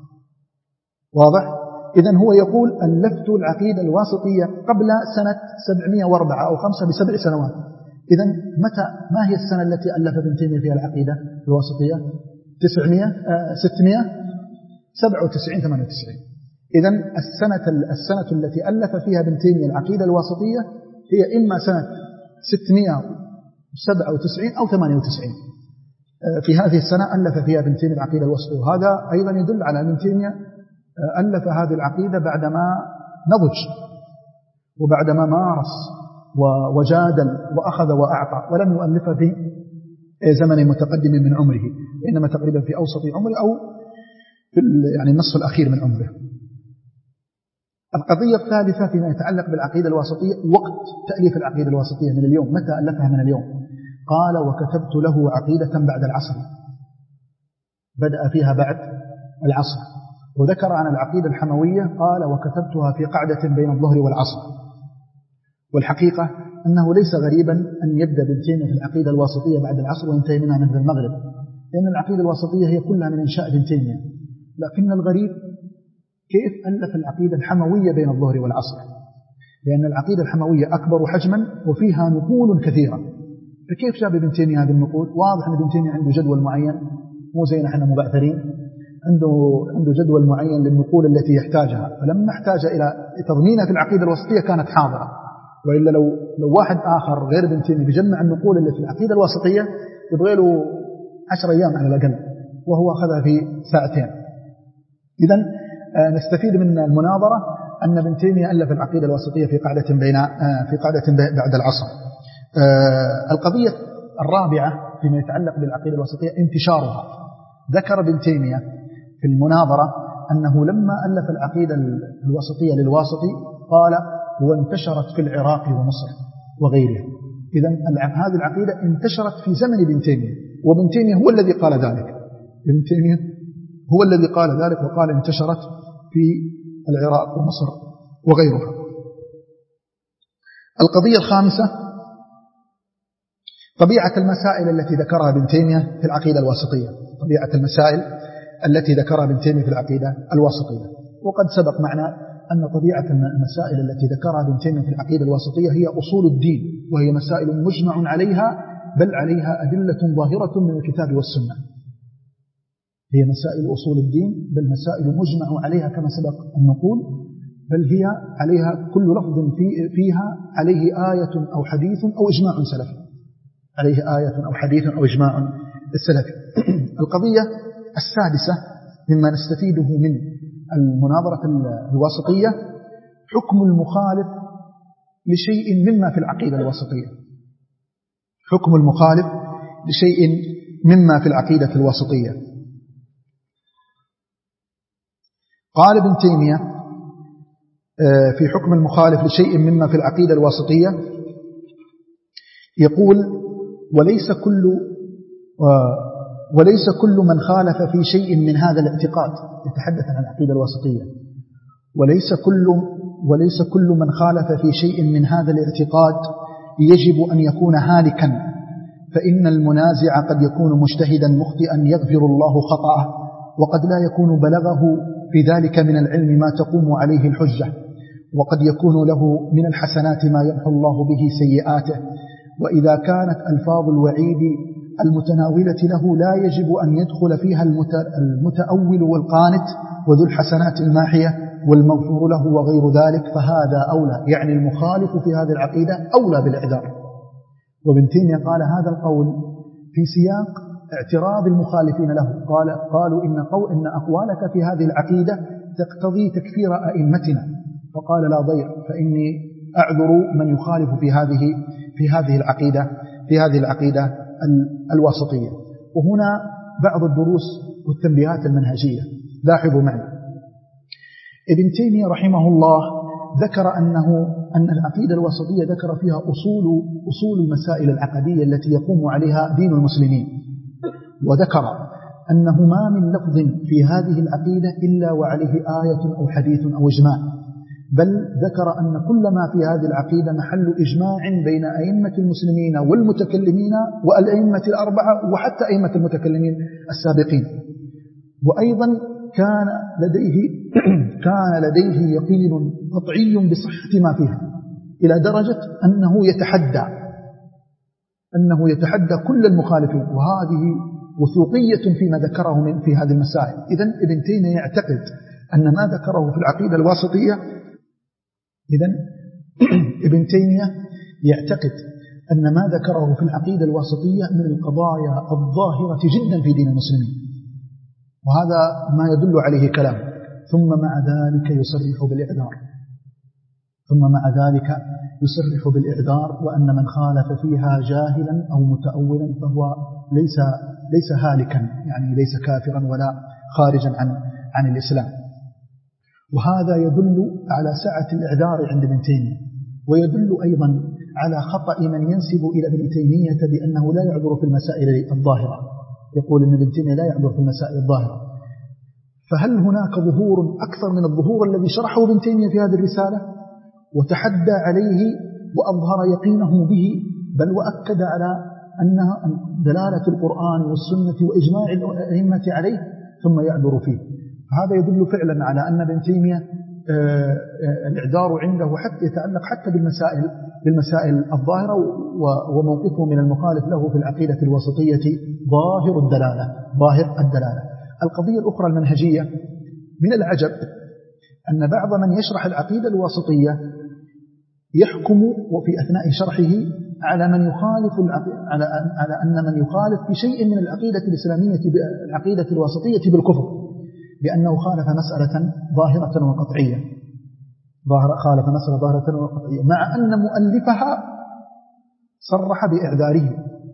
واضح؟ إذن هو يقول: ألفت العقيدة الواسطية قبل سنة سبعمائة وأربعة أو خمسة بسبع سنوات. إذن متى ما هي السنة التي ألف ابن تيمية فيها العقيدة الواسطية؟ تسعمائة ستمائة سبعة وتسعين ثمانية وتسعين. إذن السنة السنة التي ألف فيها ابن تيمية العقيدة الواسطية هي إما سنة ستمائة سبعة وتسعين أو ثمانية وتسعين. في هذه السنة ألف فيها ابن تيمية العقيدة الواسطية. وهذا أيضا يدل على ابن تيمية ألف هذه العقيدة بعدما نضج وبعدما مارس وجادل وأخذ وأعطى، ولم يؤلف في زمن متقدم من عمره، إنما تقريبا في أوسط عمره أو في يعني النصف الأخير من عمره. القضية الثالثة فيما يتعلق بالعقيدة الواسطية وقت تأليف العقيدة الواسطية من اليوم، متى ألفها من اليوم؟ قال وكتبت له عقيدة بعد العصر، بدأ فيها بعد العصر. وذكر عن العقيدة الحموية قال وكتبتها في قعدة بين الظهر والعصر. والحقيقة أنه ليس غريبا أن يبدأ ابن تيمية في العقيدة الواسطية بعد العصر وينتهي منها مثل المغرب، لأن العقيدة الواسطية هي كلها من إنشاء ابن تيمية. لكن الغريب كيف ألف العقيدة الحموية بين الظهر والعصر، لأن العقيدة الحموية أكبر حجما وفيها نقول كثيرة، فكيف جاب ابن تيمية هذه النقول؟ واضح أن ابن تيمية عنده جدول معين، مو زينا احنا مبعثرين، عنده عنده جدول معين للنقول التي يحتاجها، فلما احتاج إلى تضمينها في العقيدة الواسطية كانت حاضرة. وإلا لو لو واحد آخر غير ابن تيمية بيجمع النقول اللي في العقيدة الواسطية يبغى له عشر أيام على الأقل، وهو أخذها في ساعتين. إذن نستفيد من المناظرة أن ابن تيمية ألف العقيدة الواسطية في قاعدة بين في قاعدة بعد العصر. القضية الرابعة فيما يتعلق بالعقيدة الواسطية انتشارها. ذكر ابن تيمية في المناظرة أنه لما ألف العقيدة الواسطية للواسطي قال وانتشرت في العراق ومصر وغيرها. إذن هذه العقيدة انتشرت في زمن ابن تيمية، وابن تيمية هو الذي قال ذلك. ابن تيمية هو الذي قال ذلك وقال انتشرت في العراق ومصر وغيرها. القضية الخامسة طبيعة المسائل التي ذكرها ابن تيمية في العقيدة الواسطية، طبيعة المسائل التي ذكرها ابن تيمية في العقيدة الواسطية. وقد سبق معنا أن طبيعة المسائل التي ذكرها ابن تيمية في العقيدة الواسطية هي أصول الدين، وهي مسائل مجمع عليها، بل عليها أدلة ظاهرة من الكتاب والسنة. هي مسائل أصول الدين بل مسائل مجمع عليها كما سبق أن نقول، بل هي عليها كل لفظ في فيها عليه آية أو حديث أو إجماع سلفي، عليه آية أو حديث أو إجماع السلفي. القضية السادسة مما نستفيده من المناظرة الواسطية حكم المخالف لشيء مما في العقيدة الواسطية، حكم المخالف لشيء مما في العقيدة الواسطية. قال ابن تيمية في حكم المخالف لشيء مما في العقيدة الواسطية يقول وليس كل وليس كل من خالف في شيء من هذا الاعتقاد، يتحدث عن العقيدة الواسطية، وليس كل وليس كل من خالف في شيء من هذا الاعتقاد يجب أن يكون هالكا، فإن المنازع قد يكون مجتهدا مخطئا يغفر الله خطأه، وقد لا يكون بلغه في ذلك من العلم ما تقوم عليه الحجة، وقد يكون له من الحسنات ما يمحو الله به سيئاته. وإذا كانت ألفاظ الوعيد المتناولة له لا يجب أن يدخل فيها المتأول والقانت وذو الحسنات الماحية والمغفور له وغير ذلك، فهذا أولى، يعني المخالف في هذه العقيدة أولى بالإعذار. وابن تيمية قال هذا القول في سياق اعتراض المخالفين له، قال قالوا إن, قو إن أقوالك في هذه العقيدة تقتضي تكفير أئمتنا، فقال لا ضير، فإني أعذر من يخالف في هذه في هذه العقيدة في هذه العقيدة الواسطية. وهنا بعض الدروس والتنبيهات المنهجية. لاحظوا معي، ابن تيمية رحمه الله ذكر أنه أن العقيدة الواسطية ذكر فيها أصول أصول المسائل العقدية التي يقوم عليها دين المسلمين، وذكر أنه ما من لفظ في هذه العقيدة إلا وعليه آية أو حديث أو إجماع، بل ذكر أن كل ما في هذه العقيدة محل إجماع بين أئمة المسلمين والمتكلمين والأئمة الأربعة وحتى أئمة المتكلمين السابقين. وأيضا كان لديه كان لديه يقين قطعي بصحة ما فيها، إلى درجة أنه يتحدى أنه يتحدى كل المخالفين، وهذه وثوقية فيما ذكره من في هذه المسائل. إذن ابن تيمية يعتقد أن ما ذكره في العقيدة الواسطية إذن ابن تيمية يعتقد أن ما ذكره في العقيدة الواسطية من القضايا الظاهرة جدا في دين المسلمين، وهذا ما يدل عليه كلام. ثم مع ذلك يصرح بالإعذار ثم مع ذلك يصرح بالإعذار وأن من خالف فيها جاهلا أو متأولا فهو ليس ليس هالكا، يعني ليس كافرا ولا خارجا عن عن الإسلام. وهذا يدل على سعة الإعذار عند ابن تيمية، ويدل أيضا على خطأ من ينسب إلى ابن تيمية بأنه لا يعذر في المسائل الظاهرة، يقول أن ابن تيمية لا يعذر في المسائل الظاهرة. فهل هناك ظهور أكثر من الظهور الذي شرحه ابن تيمية في هذه الرسالة وتحدى عليه وأظهر يقينه به، بل وأكد على أن دلالة القرآن والسنة وإجماع الأئمة عليه ثم يعذر فيه؟ هذا يدل فعلا على أن ابن تيمية الإعذار عنده حتى يتعلق حتى بالمسائل بالمسائل الظاهرة، وموقفه من المخالف له في العقيدة الوسطية ظاهر الدلالة ظاهر الدلالة. القضية الأخرى المنهجية، من العجب أن بعض من يشرح العقيدة الوسطية يحكم وفي أثناء شرحه على من يخالف على على أن من يخالف بشيء من العقيدة الإسلامية العقيدة الوسطية بالكفر، لأنه خالف مسألة ظاهرة وقطعية ظاهر خالف مسألة ظاهرة وقطعية، مع أن مؤلفها صرح بإعذاره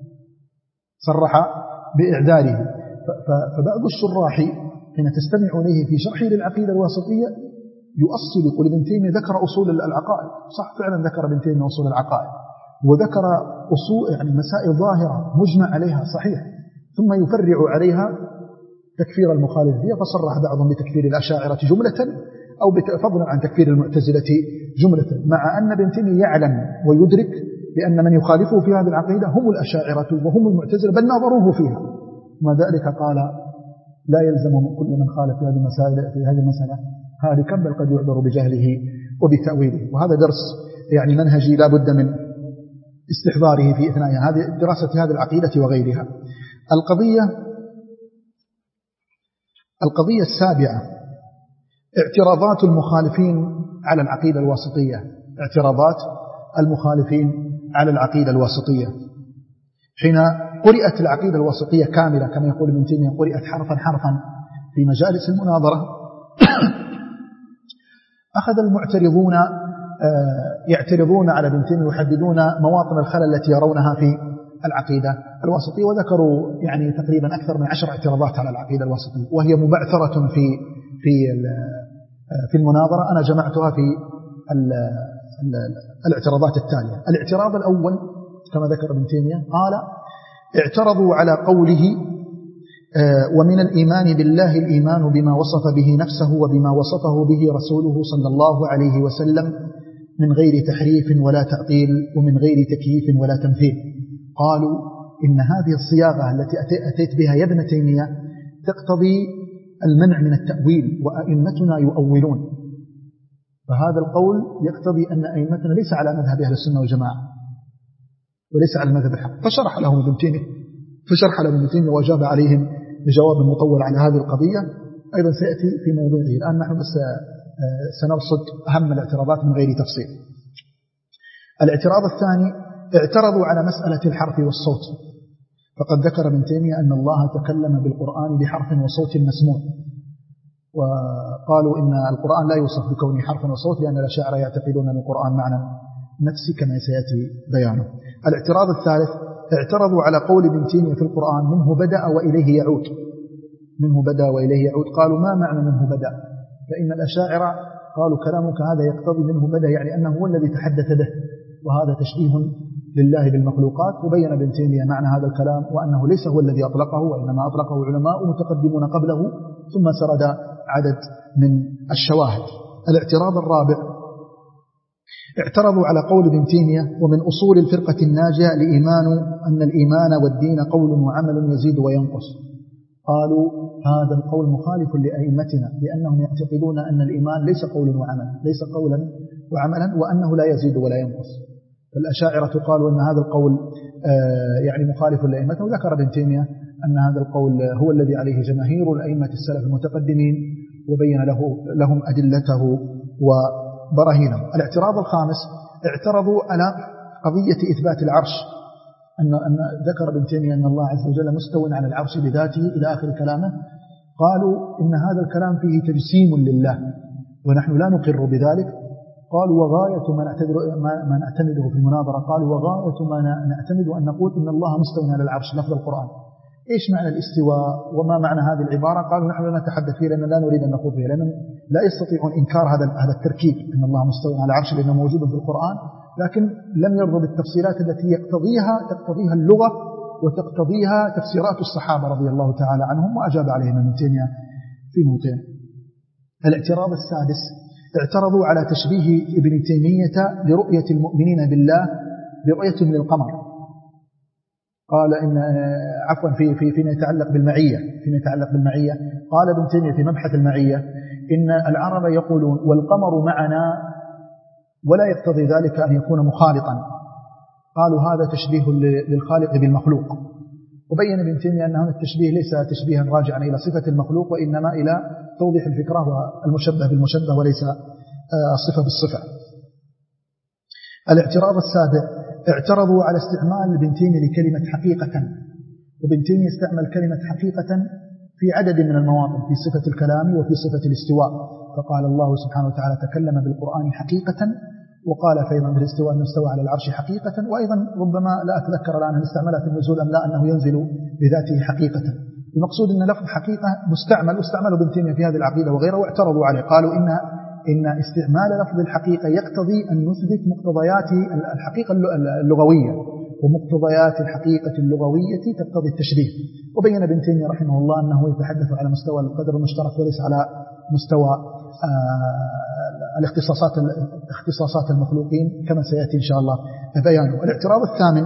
صرح بإعذاره فبعض الشراح حين تستمع إليه في شرحه للعقيدة الوسطية يؤصل، يقول ابن تيمية ذكر أصول العقائد، صح فعلا ذكر ابن تيمية أصول العقائد وذكر أصول يعني مسائل ظاهرة مجمع عليها صحيح، ثم يفرع عليها تكفير المخالف فيها، فصرح بعضهم بتكفير الأشاعرة جملة أو فضلا عن تكفير المعتزلة جملة، مع أن ابن تيمية يعلم ويدرك بأن من يخالفه في هذه العقيدة هم الأشاعرة وهم المعتزلة بل ناظروه فيها، وما ذلك قال لا يلزم من كل من خالف في هذه المسائل في هذه المسألة هالكا بل قد يعذر بجهله وبتأويله. وهذا درس يعني منهجي لا بد من استحضاره في أثناء هذه دراسة هذه العقيدة وغيرها. القضية القضية السابعة اعتراضات المخالفين على العقيدة الوسطية اعتراضات المخالفين على العقيدة الوسطية حين قرأت العقيدة الوسطية كاملة كما يقول ابن تيمية، قرأت حرفا حرفا في مجالس المناظرة، أخذ المعترضون يعترضون على ابن تيمية ويحددون مواطن الخلل التي يرونها في العقيدة الوسطية، وذكروا يعني تقريبا أكثر من عشر اعتراضات على العقيدة الوسطية، وهي مبعثرة في في في المناظرة. أنا جمعتها في الاعتراضات التالية. الاعتراض الأول كما ذكر ابن تيمية قال اعترضوا على قوله ومن الإيمان بالله الإيمان بما وصف به نفسه وبما وصفه به رسوله صلى الله عليه وسلم من غير تحريف ولا تعطيل ومن غير تكييف ولا تمثيل. قالوا إن هذه الصياغة التي أتيت بها يا ابن تيمية تقتضي المنع من التأويل وأئمتنا يؤولون، فهذا القول يقتضي أن أئمتنا ليس على مذهب أهل السنة والجماعة وليس على المذهب الحق. فشرح لهم ابن تيمية فشرح لهم ابن تيمية وجاب عليهم بجواب مطول على هذه القضية، أيضا سيأتي في موضوعه. الآن نحن بس سنرصد أهم الاعتراضات من غير تفصيل. الاعتراض الثاني اعترضوا على مسألة الحرف والصوت، فقد ذكر ابن تيمية أن الله تكلم بالقرآن بحرف وصوت مسموع، وقالوا إن القرآن لا يوصف بكونه حرف وصوت لأن الأشاعرة يعتقدون أن القرآن معنى نفسي كما سيأتي بيانه. الاعتراض الثالث اعترضوا على قول ابن تيمية في القرآن منه بدأ وإليه يعود منه بدأ وإليه يعود. قالوا ما معنى منه بدأ؟ فإن الأشاعرة قالوا كلامك هذا يقتضي منه بدأ يعني أنه هو الذي تحدث به، وهذا تشبيه لله بالمخلوقات. وبين ابن تيمية معنى هذا الكلام وأنه ليس هو الذي أطلقه وإنما أطلقه علماء متقدمون قبله، ثم سرد عدد من الشواهد. الاعتراض الرابع اعترضوا على قول ابن تيمية ومن أصول الفرقة الناجية الإيمان أن الإيمان والدين قول وعمل يزيد وينقص. قالوا هذا القول مخالف لأئمتنا لأنهم يعتقدون أن الإيمان ليس قول وعمل ليس قولا وعملا وأنه لا يزيد ولا ينقص. فالأشاعرة قالوا أن هذا القول يعني مخالف لأئمتنا، وذكر ابن تيمية أن هذا القول هو الذي عليه جماهير الأئمة السلف المتقدمين وبين له لهم أدلته وبراهينه. الاعتراض الخامس اعترضوا على قضية إثبات العرش، أن, أن ذكر ابن تيمية أن الله عز وجل مستوى على العرش بذاته إلى آخر كلامه. قالوا إن هذا الكلام فيه تجسيم لله ونحن لا نقر بذلك. قالوا وغاية ما نعتمده في المناظرة قالوا وغاية ما نعتمد أن نقول إن الله مستوى على العرش لفظ القرآن، إيش معنى الاستواء وما معنى هذه العبارة؟ قالوا نحن لا نتحدث فيها لأننا لا نريد أن نخوض فيها، لأن لا يستطيعون إنكار هذا هذا التركيب أن الله مستوى على عرش لأنه موجود في القرآن، لكن لم يرضوا بالتفصيلات التي يقتضيها تقتضيها اللغة وتقتضيها تفسيرات الصحابة رضي الله تعالى عنهم، وأجاب عليهم ابن تيمية في موطن. الاعتراض السادس، اعترضوا على تشبيه ابن تيمية لرؤية المؤمنين بالله برؤية للقمر. قال إن عفوا في في فيما يتعلق بالمعية فيما يتعلق بالمعية قال ابن تيمية في مبحث المعية إن العرب يقولون والقمر معنا ولا يقتضي ذلك أن يكون مخالطا، قالوا هذا تشبيه للخالق بالمخلوق. وبين ابن تيمية أن هذا التشبيه ليس تشبيها راجعا إلى صفة المخلوق وإنما إلى توضيح الفكرة والمشبه بالمشبه وليس الصفة بالصفة. الاعتراض السابع، اعترضوا على استعمال ابن تيمية لكلمة حقيقة، وابن تيمية استعمل كلمة حقيقة في عدد من المواطن في صفة الكلام وفي صفة الاستواء، فقال الله سبحانه وتعالى تكلم بالقرآن حقيقة، وقال فإذا بالاستواء أنه استوى على العرش حقيقة، وأيضا ربما لا أتذكر الآن هل استعملها في النزول أم لا أنه ينزل بذاته حقيقة. المقصود أن لفظ حقيقة مستعمل، واستعمله ابن تيمية في هذه العقيدة وغيره، واعترضوا عليه قالوا إن إن استعمال لفظ الحقيقة يقتضي أن نثبت مقتضيات الحقيقة اللغوية، ومقتضيات الحقيقة اللغوية تقتضي التشبيه. وبين ابن تيمية رحمه الله أنه يتحدث على مستوى القدر المشترك وليس على مستوى الاختصاصات اختصاصات المخلوقين كما سيأتي إن شاء الله بيانه. الاعتراض الثامن،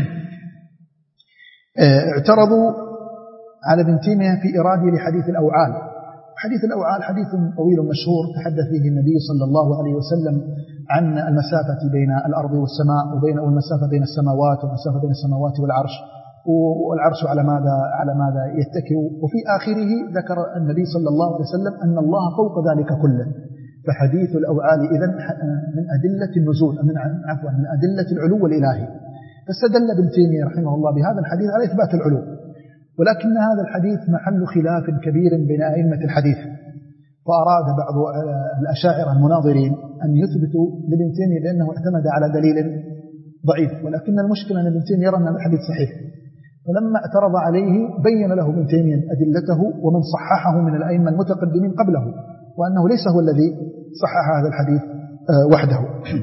اعترضوا على ابن تيمية في إراده لحديث الأوعال. حديث الأوعال حديث طويل مشهور تحدث فيه النبي صلى الله عليه وسلم عن المسافة بين الأرض والسماء، وبين المسافة بين السماوات والمسافة بين السماوات والعرش، والعرش على ماذا على ماذا يتكئ. وفي آخره ذكر النبي صلى الله عليه وسلم أن الله فوق ذلك كله. فحديث الأوعال إذن من أدلة النزول من عفوا من أدلة العلو الإلهي. فاستدل ابن تيمية رحمه الله بهذا الحديث على إثبات العلو، ولكن هذا الحديث محل خلاف كبير بين أئمة الحديث، فأراد بعض الأشاعرة المناظرين أن يثبتوا لابن تيمية بأنه اعتمد على دليل ضعيف، ولكن المشكلة أن ابن تيمية يرى أن الحديث صحيح، فلما اعترض عليه بين له ابن تيمية أدلته ومن صححه من الأئمة المتقدمين قبله، وأنه ليس هو الذي صحح هذا الحديث وحده.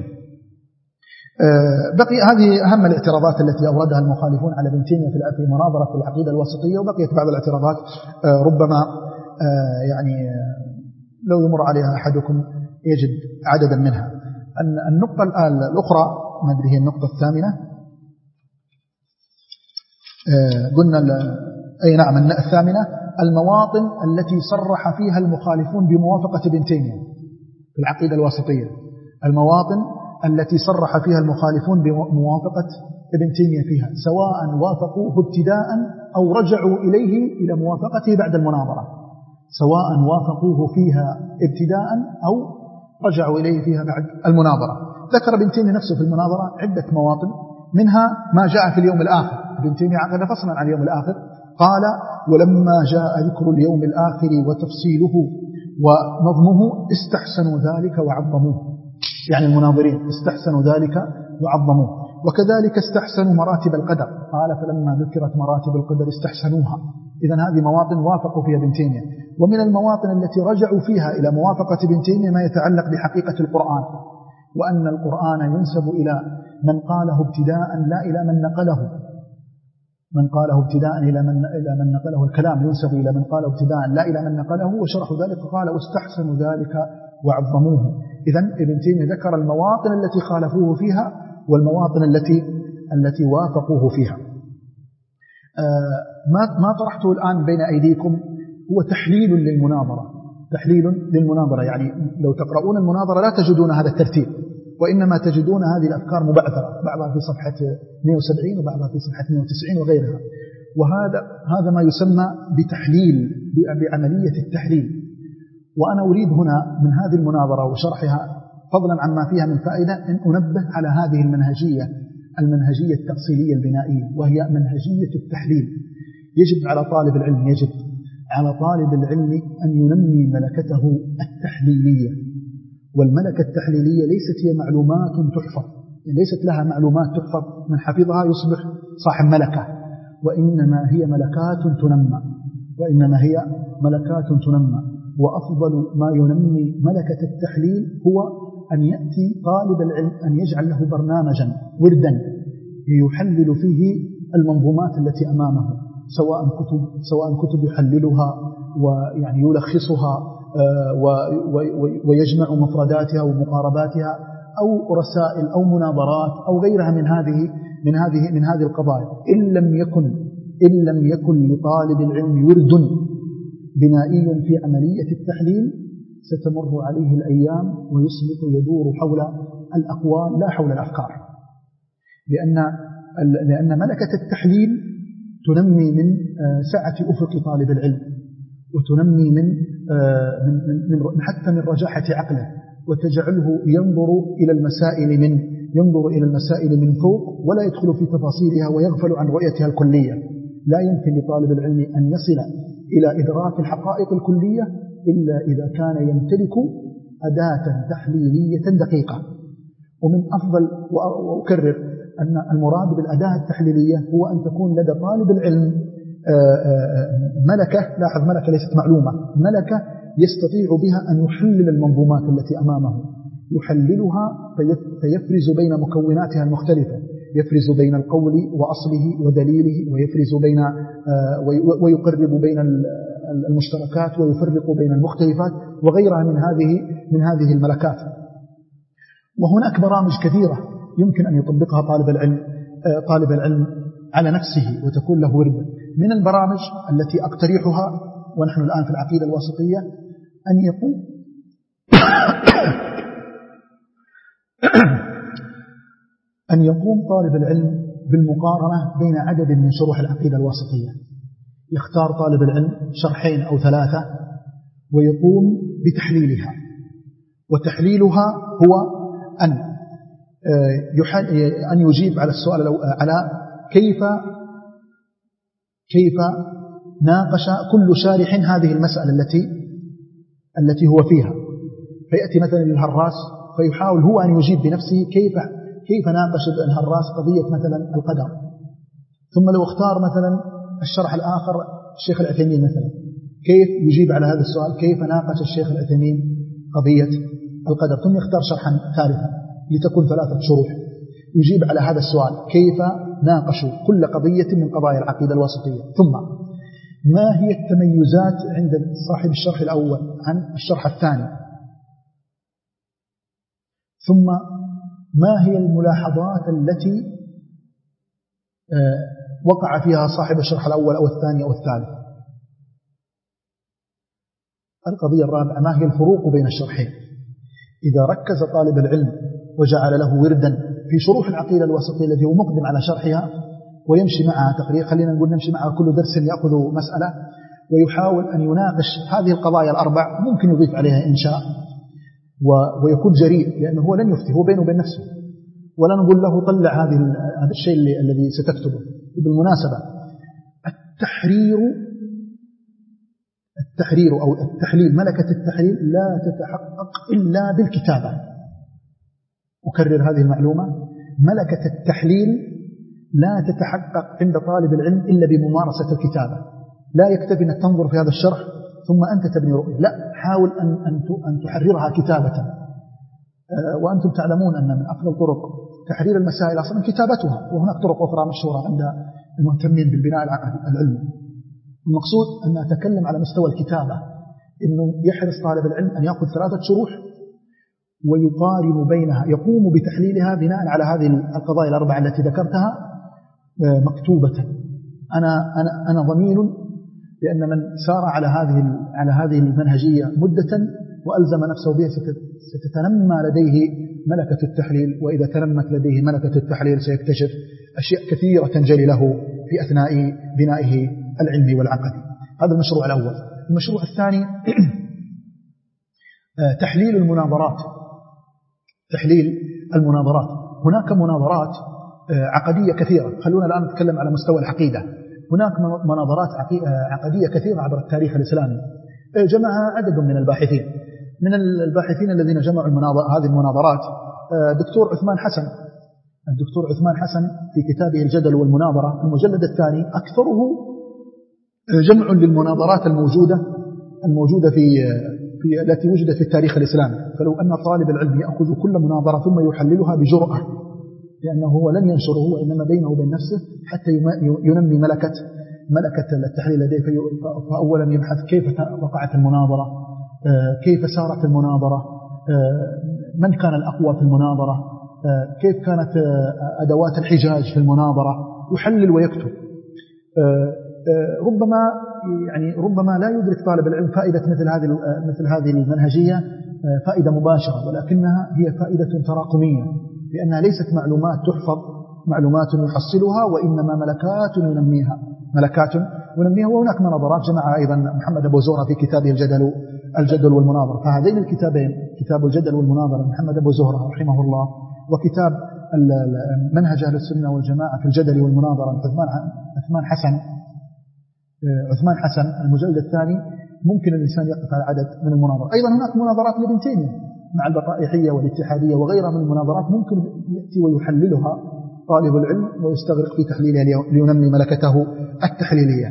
بقي هذه أهم الاعتراضات التي أوردها المخالفون على ابن تيمية في مناظرة العقيدة الواسطية، وبقيت بعض الاعتراضات ربما يعني لو يمر عليها أحدكم يجد عددا منها. النقطة الأخرى ما أدري هي النقطة الثامنة، قلنا أي نعم الثامنة، المواطن التي صرح فيها المخالفون بموافقة ابن تيمية في العقيدة الواسطية، المواطن التي صرح فيها المخالفون بموافقة ابن تيمية فيها، سواء وافقوه ابتداء أو رجعوا إليه إلى موافقته بعد المناظرة، سواء وافقوه فيها ابتداء أو رجعوا إليه فيها بعد المناظرة. ذكر ابن تيمية نفسه في المناظرة عدة مواطن، منها ما جاء في اليوم الآخر. ابن تيمية عقد فصلا عن اليوم الآخر، قال ولما جاء ذكر اليوم الآخر وتفصيله ونظمه استحسنوا ذلك وعظموه، يعني المناظرين استحسنوا ذلك وعظموه. وكذلك استحسنوا مراتب القدر، قال فلما ذكرت مراتب القدر استحسنوها. إذن هذه مواطن وافقوا فيها ابن تيمية. ومن المواطن التي رجعوا فيها إلى موافقة ابن تيمية ما يتعلق بحقيقة القرآن، وأن القرآن ينسب إلى من قاله ابتداء لا إلى من نقله، من قاله ابتداء إلى من, إلى من نقله، الكلام ينسب إلى من قاله ابتداء لا إلى من نقله، وشرحوا ذلك قال واستحسنوا ذلك وعظموه. إذن ابن تيمية ذكر المواطن التي خالفوه فيها والمواطن التي التي وافقوه فيها. آه ما ما طرحته الآن بين أيديكم هو تحليل للمناظرة، تحليل للمناظرة، يعني لو تقرؤون المناظرة لا تجدون هذا الترتيب، وإنما تجدون هذه الأفكار مبعثرة، بعضها في صفحة مئة وسبعين وبعضها في صفحة مئة وتسعين وغيرها. وهذا هذا ما يسمى بتحليل، بعملية التحليل. وأنا أريد هنا من هذه المناظرة وشرحها فضلا عما فيها من فائدة أن أنبه على هذه المنهجية المنهجية التأصيلية البنائية، وهي منهجية التحليل. يجب على طالب العلم يجب على طالب العلم أن ينمي ملكته التحليلية. والملكة التحليلية ليست هي معلومات تحفظ، ليست لها معلومات تحفظ من حفظها يصبح صاحب ملكة، وإنما هي ملكات تنمى وإنما هي ملكات تنمى وأفضل ما ينمي ملكة التحليل هو أن يأتي طالب العلم أن يجعل له برنامجا وردا يحلل فيه المنظومات التي أمامه، سواء كتب سواء كتب يحللها ويعني يلخصها ويجمع مفرداتها ومقارباتها، أو رسائل أو مناظرات أو غيرها من هذه من هذه من هذه القضايا. إن لم يكن إن لم يكن لطالب العلم ورد بنائي في عملية التحليل ستمر عليه الأيام ويصبح يدور حول الأقوال لا حول الأفكار، لأن لأن ملكة التحليل تنمي من سعة أفق طالب العلم، وتنمي من من من حتى من رجاحة عقله، وتجعله ينظر إلى المسائل من ينظر إلى المسائل من فوق ولا يدخل في تفاصيلها ويغفل عن رؤيتها الكلية. لا يمكن لطالب العلم أن يصل إلى إدراك الحقائق الكلية إلا إذا كان يمتلك أداة تحليلية دقيقة. ومن أفضل وأكرر أن المراد بالأداة التحليلية هو أن تكون لدى طالب العلم ملكة، لاحظ ملكة ليست معلومة، ملكة يستطيع بها أن يحلل المنظومات التي أمامه، يحللها فيفرز بين مكوناتها المختلفة، يفرز بين القول وأصله ودليله، ويفرز بين ويقرب بين المشتركات ويفرق بين المختلفات وغيرها من هذه من هذه الملكات. وهناك برامج كثيرة يمكن أن يطبقها طالب العلم طالب العلم على نفسه وتكون له ورد. من البرامج التي أقترحها ونحن الآن في العقيدة الواسطية أن يقوم أن يقوم طالب العلم بالمقارنة بين عدد من شروح العقيدة الواسطية. يختار طالب العلم شرحين أو ثلاثة ويقوم بتحليلها، وتحليلها هو أن أن يجيب على السؤال على كيف كيف ناقش كل شارح هذه المسألة التي التي هو فيها. فيأتي مثلا للهراس فيحاول هو أن يجيب بنفسه كيف كيف ناقش الهراس قضية مثلا القدر. ثم لو اختار مثلا الشرح الآخر الشيخ العثيمين مثلا، كيف يجيب على هذا السؤال، كيف ناقش الشيخ العثيمين قضية القدر. ثم يختار شرحا ثالثا لتكون ثلاثة شروح يجيب على هذا السؤال، كيف ناقشوا كل قضية من قضايا العقيدة الواسطية. ثم ما هي التميزات عند صاحب الشرح الأول عن الشرح الثاني، ثم ما هي الملاحظات التي وقع فيها صاحب الشرح الأول أو الثاني أو الثالث. القضية الرابعة ما هي الفروق بين الشرحين. إذا ركز طالب العلم وجعل له وردا في شروح العقيدة الواسطية الذي هو مقدم على شرحها ويمشي معها تقريبا، خلينا نقول نمشي معها كل درس يأخذ مسألة ويحاول أن يناقش هذه القضايا الأربع، ممكن يضيف عليها إنشاء ويكون جريء، لأنه هو لن يفتي، هو بينه وبين نفسه، ولا نقول له طلع هذه هذا الشيء الذي ستكتبه. بالمناسبة التحرير التحرير أو التحليل، ملكة التحليل لا تتحقق إلا بالكتابة. أكرر هذه المعلومة، ملكة التحليل لا تتحقق عند طالب العلم إلا بممارسة الكتابة. لا يكتفي أن تنظر في هذا الشرح ثم أنت تبني رؤية، لا، حاول أن أن تحررها كتابة. وأنتم تعلمون أن من أفضل طرق تحرير المسائل أصلا كتابتها، وهناك طرق أخرى مشهورة عند المهتمين بالبناء العلمي. المقصود أن أتكلم على مستوى الكتابة، إنه يحرص طالب العلم أن يأخذ ثلاثة شروح ويقارن بينها، يقوم بتحليلها بناء على هذه القضايا الأربعة التي ذكرتها مكتوبة. أنا أنا أنا ضمين لأن من سار على هذه على هذه المنهجية مدة وألزم نفسه بها ستتنمى لديه ملكة التحليل، وإذا تنمت لديه ملكة التحليل سيكتشف أشياء كثيرة تنجلي له في أثناء بنائه العلمي والعقدي. هذا المشروع الأول. المشروع الثاني تحليل المناظرات. تحليل المناظرات هناك مناظرات عقدية كثيرة. خلونا الآن نتكلم على مستوى العقيدة. هناك مناظرات عقدية كثيرة عبر التاريخ الإسلامي جمعها عدد من الباحثين. من الباحثين الذين جمعوا هذه المناظرات دكتور عثمان حسن الدكتور عثمان حسن في كتابه الجدل والمناظرة في المجلد الثاني أكثره جمع للمناظرات الموجودة الموجودة في في التي وجدت في التاريخ الإسلامي. فلو أن طالب العلم يأخذ كل مناظرة ثم يحللها بجرأة، لأنه هو لن ينشره وإنما بينه وبين نفسه حتى ينمي ملكة ملكة التحليل لديه. فأولا يبحث كيف وقعت المناظرة، كيف سارت المناظرة، من كان الأقوى في المناظرة، كيف كانت أدوات الحجاج في المناظرة، يحلل ويكتب. ربما يعني ربما لا يدرك طالب العلم فائدة مثل هذه مثل هذه المنهجية فائدة مباشرة، ولكنها هي فائدة تراكمية، لأنها ليست معلومات تحفظ، معلومات يحصلها، وإنما ملكات ينميها ملكات ينميها. وهناك مناظرات جمع أيضا محمد أبو زهرة في كتابه الجدل الجدل والمناظرة. فهذين الكتابين، كتاب الجدل والمناظرة محمد أبو زهرة رحمه الله، وكتاب منهج أهل السنة والجماعة في الجدل والمناظرة عثمان عثمان حسن عثمان حسن المجلد الثاني، ممكن الإنسان يقف على عدد من المناظرات. أيضا هناك مناظرات لابن تيمية مع البطائحية والاتحادية وغيرها من المناظرات، ممكن يأتي ويحللها طالب العلم ويستغرق في تحليلها لينمي ملكته التحليلية.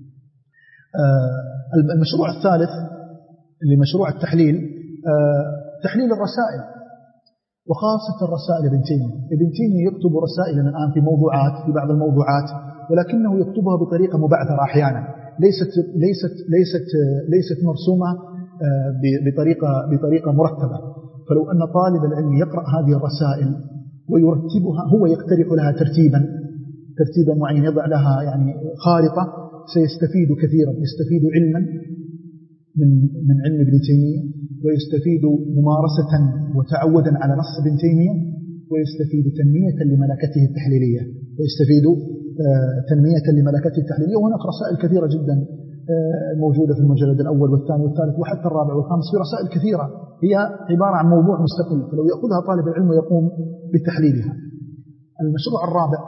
المشروع الثالث لمشروع التحليل تحليل الرسائل، وخاصة الرسائل ابن تيمية. ابن تيمية يكتب رسائل الآن في موضوعات في بعض الموضوعات، ولكنه يكتبها بطريقة مبعثرة أحيانا، ليست ليست ليست ليست مرسومة بطريقة بطريقة مرتبة. فلو أن طالب العلم يقرأ هذه الرسائل ويرتبها، هو يقترح لها ترتيبا ترتيبا معين، يضع لها يعني خارطة، سيستفيد كثيرا، يستفيد علما من من علم ابن تيمية، ويستفيد ممارسة وتعودا على نص ابن تيمية، ويستفيد تنمية لملكته التحليلية ويستفيد تنمية لملكته التحليلية. وهناك رسائل كثيرة جدا موجودة في المجلد الأول والثاني والثالث وحتى الرابع والخامس، في رسائل كثيرة هي عبارة عن موضوع مستقل، فلو يأخذها طالب العلم ويقوم بتحليلها. المشروع الرابع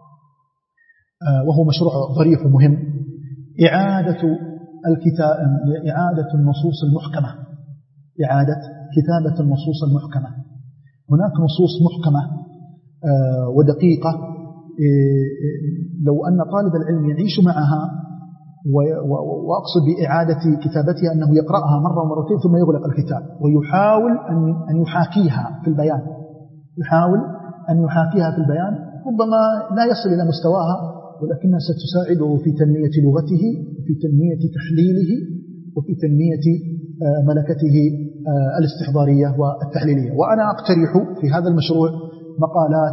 وهو مشروع ظريف ومهم، إعادة الكتاب إعادة النصوص المحكمة إعادة كتابة النصوص المحكمة. هناك نصوص محكمة ودقيقة، لو أن طالب العلم يعيش معها، وأقصد بإعادة كتابتها أنه يقرأها مرة ومرتين ثم يغلق الكتاب ويحاول أن يحاكيها في البيان يحاول أن يحاكيها في البيان ربما لا يصل إلى مستواها، ولكنها ستساعده في تنمية لغته وفي تنمية تحليله وفي تنمية ملكته الاستحضارية والتحليلية. وأنا أقترح في هذا المشروع مقالات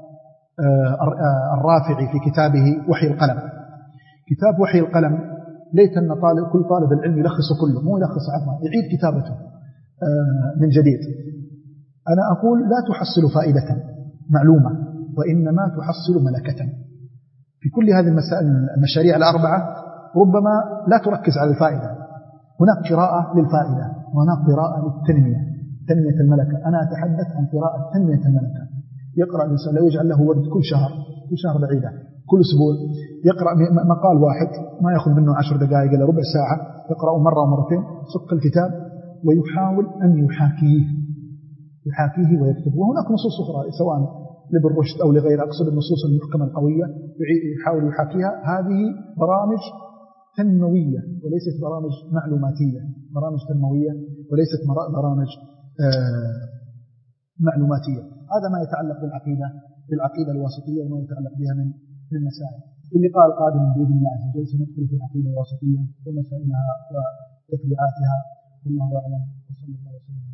الرافعي في كتابه وحي القلم. كتاب وحي القلم ليت أن طالب كل طالب العلم يلخص كله، مو يلخص عفوا يعيد كتابته من جديد. أنا أقول لا تحصل فائدة معلومة، وإنما تحصل ملكة. في كل هذه المسائل المشاريع الأربعة ربما لا تركز على الفائدة، هناك قراءة للفائدة وهناك قراءة للتنمية، تنمية الملكة. أنا أتحدث عن قراءة تنمية الملكة. يقرأ الإنسان لو يجعل له ورد كل شهر كل شهر بعيدة كل أسبوع يقرأ مقال واحد ما يأخذ منه عشر دقائق إلى ربع ساعة، يقرأه مرة ومرتين، سق الكتاب ويحاول أن يحاكيه يحاكيه ويكتب. وهناك نصوص أخرى سواء لابن رشد أو لغيره، أقصد النصوص المحكمة القوية يحاول يحاكيها. هذه برامج تنموية وليست برامج معلوماتية، برامج تنموية وليست برامج معلوماتية. هذا ما يتعلق بالعقيدة بالعقيدة الواسطية وما يتعلق بها من من مسائل. في اللقاء القادم بإذن الله عز وجل سندخل في العقيدة الواسطية ومسائلها وتفريعاتها، والله أعلم، وصلى الله وسلم.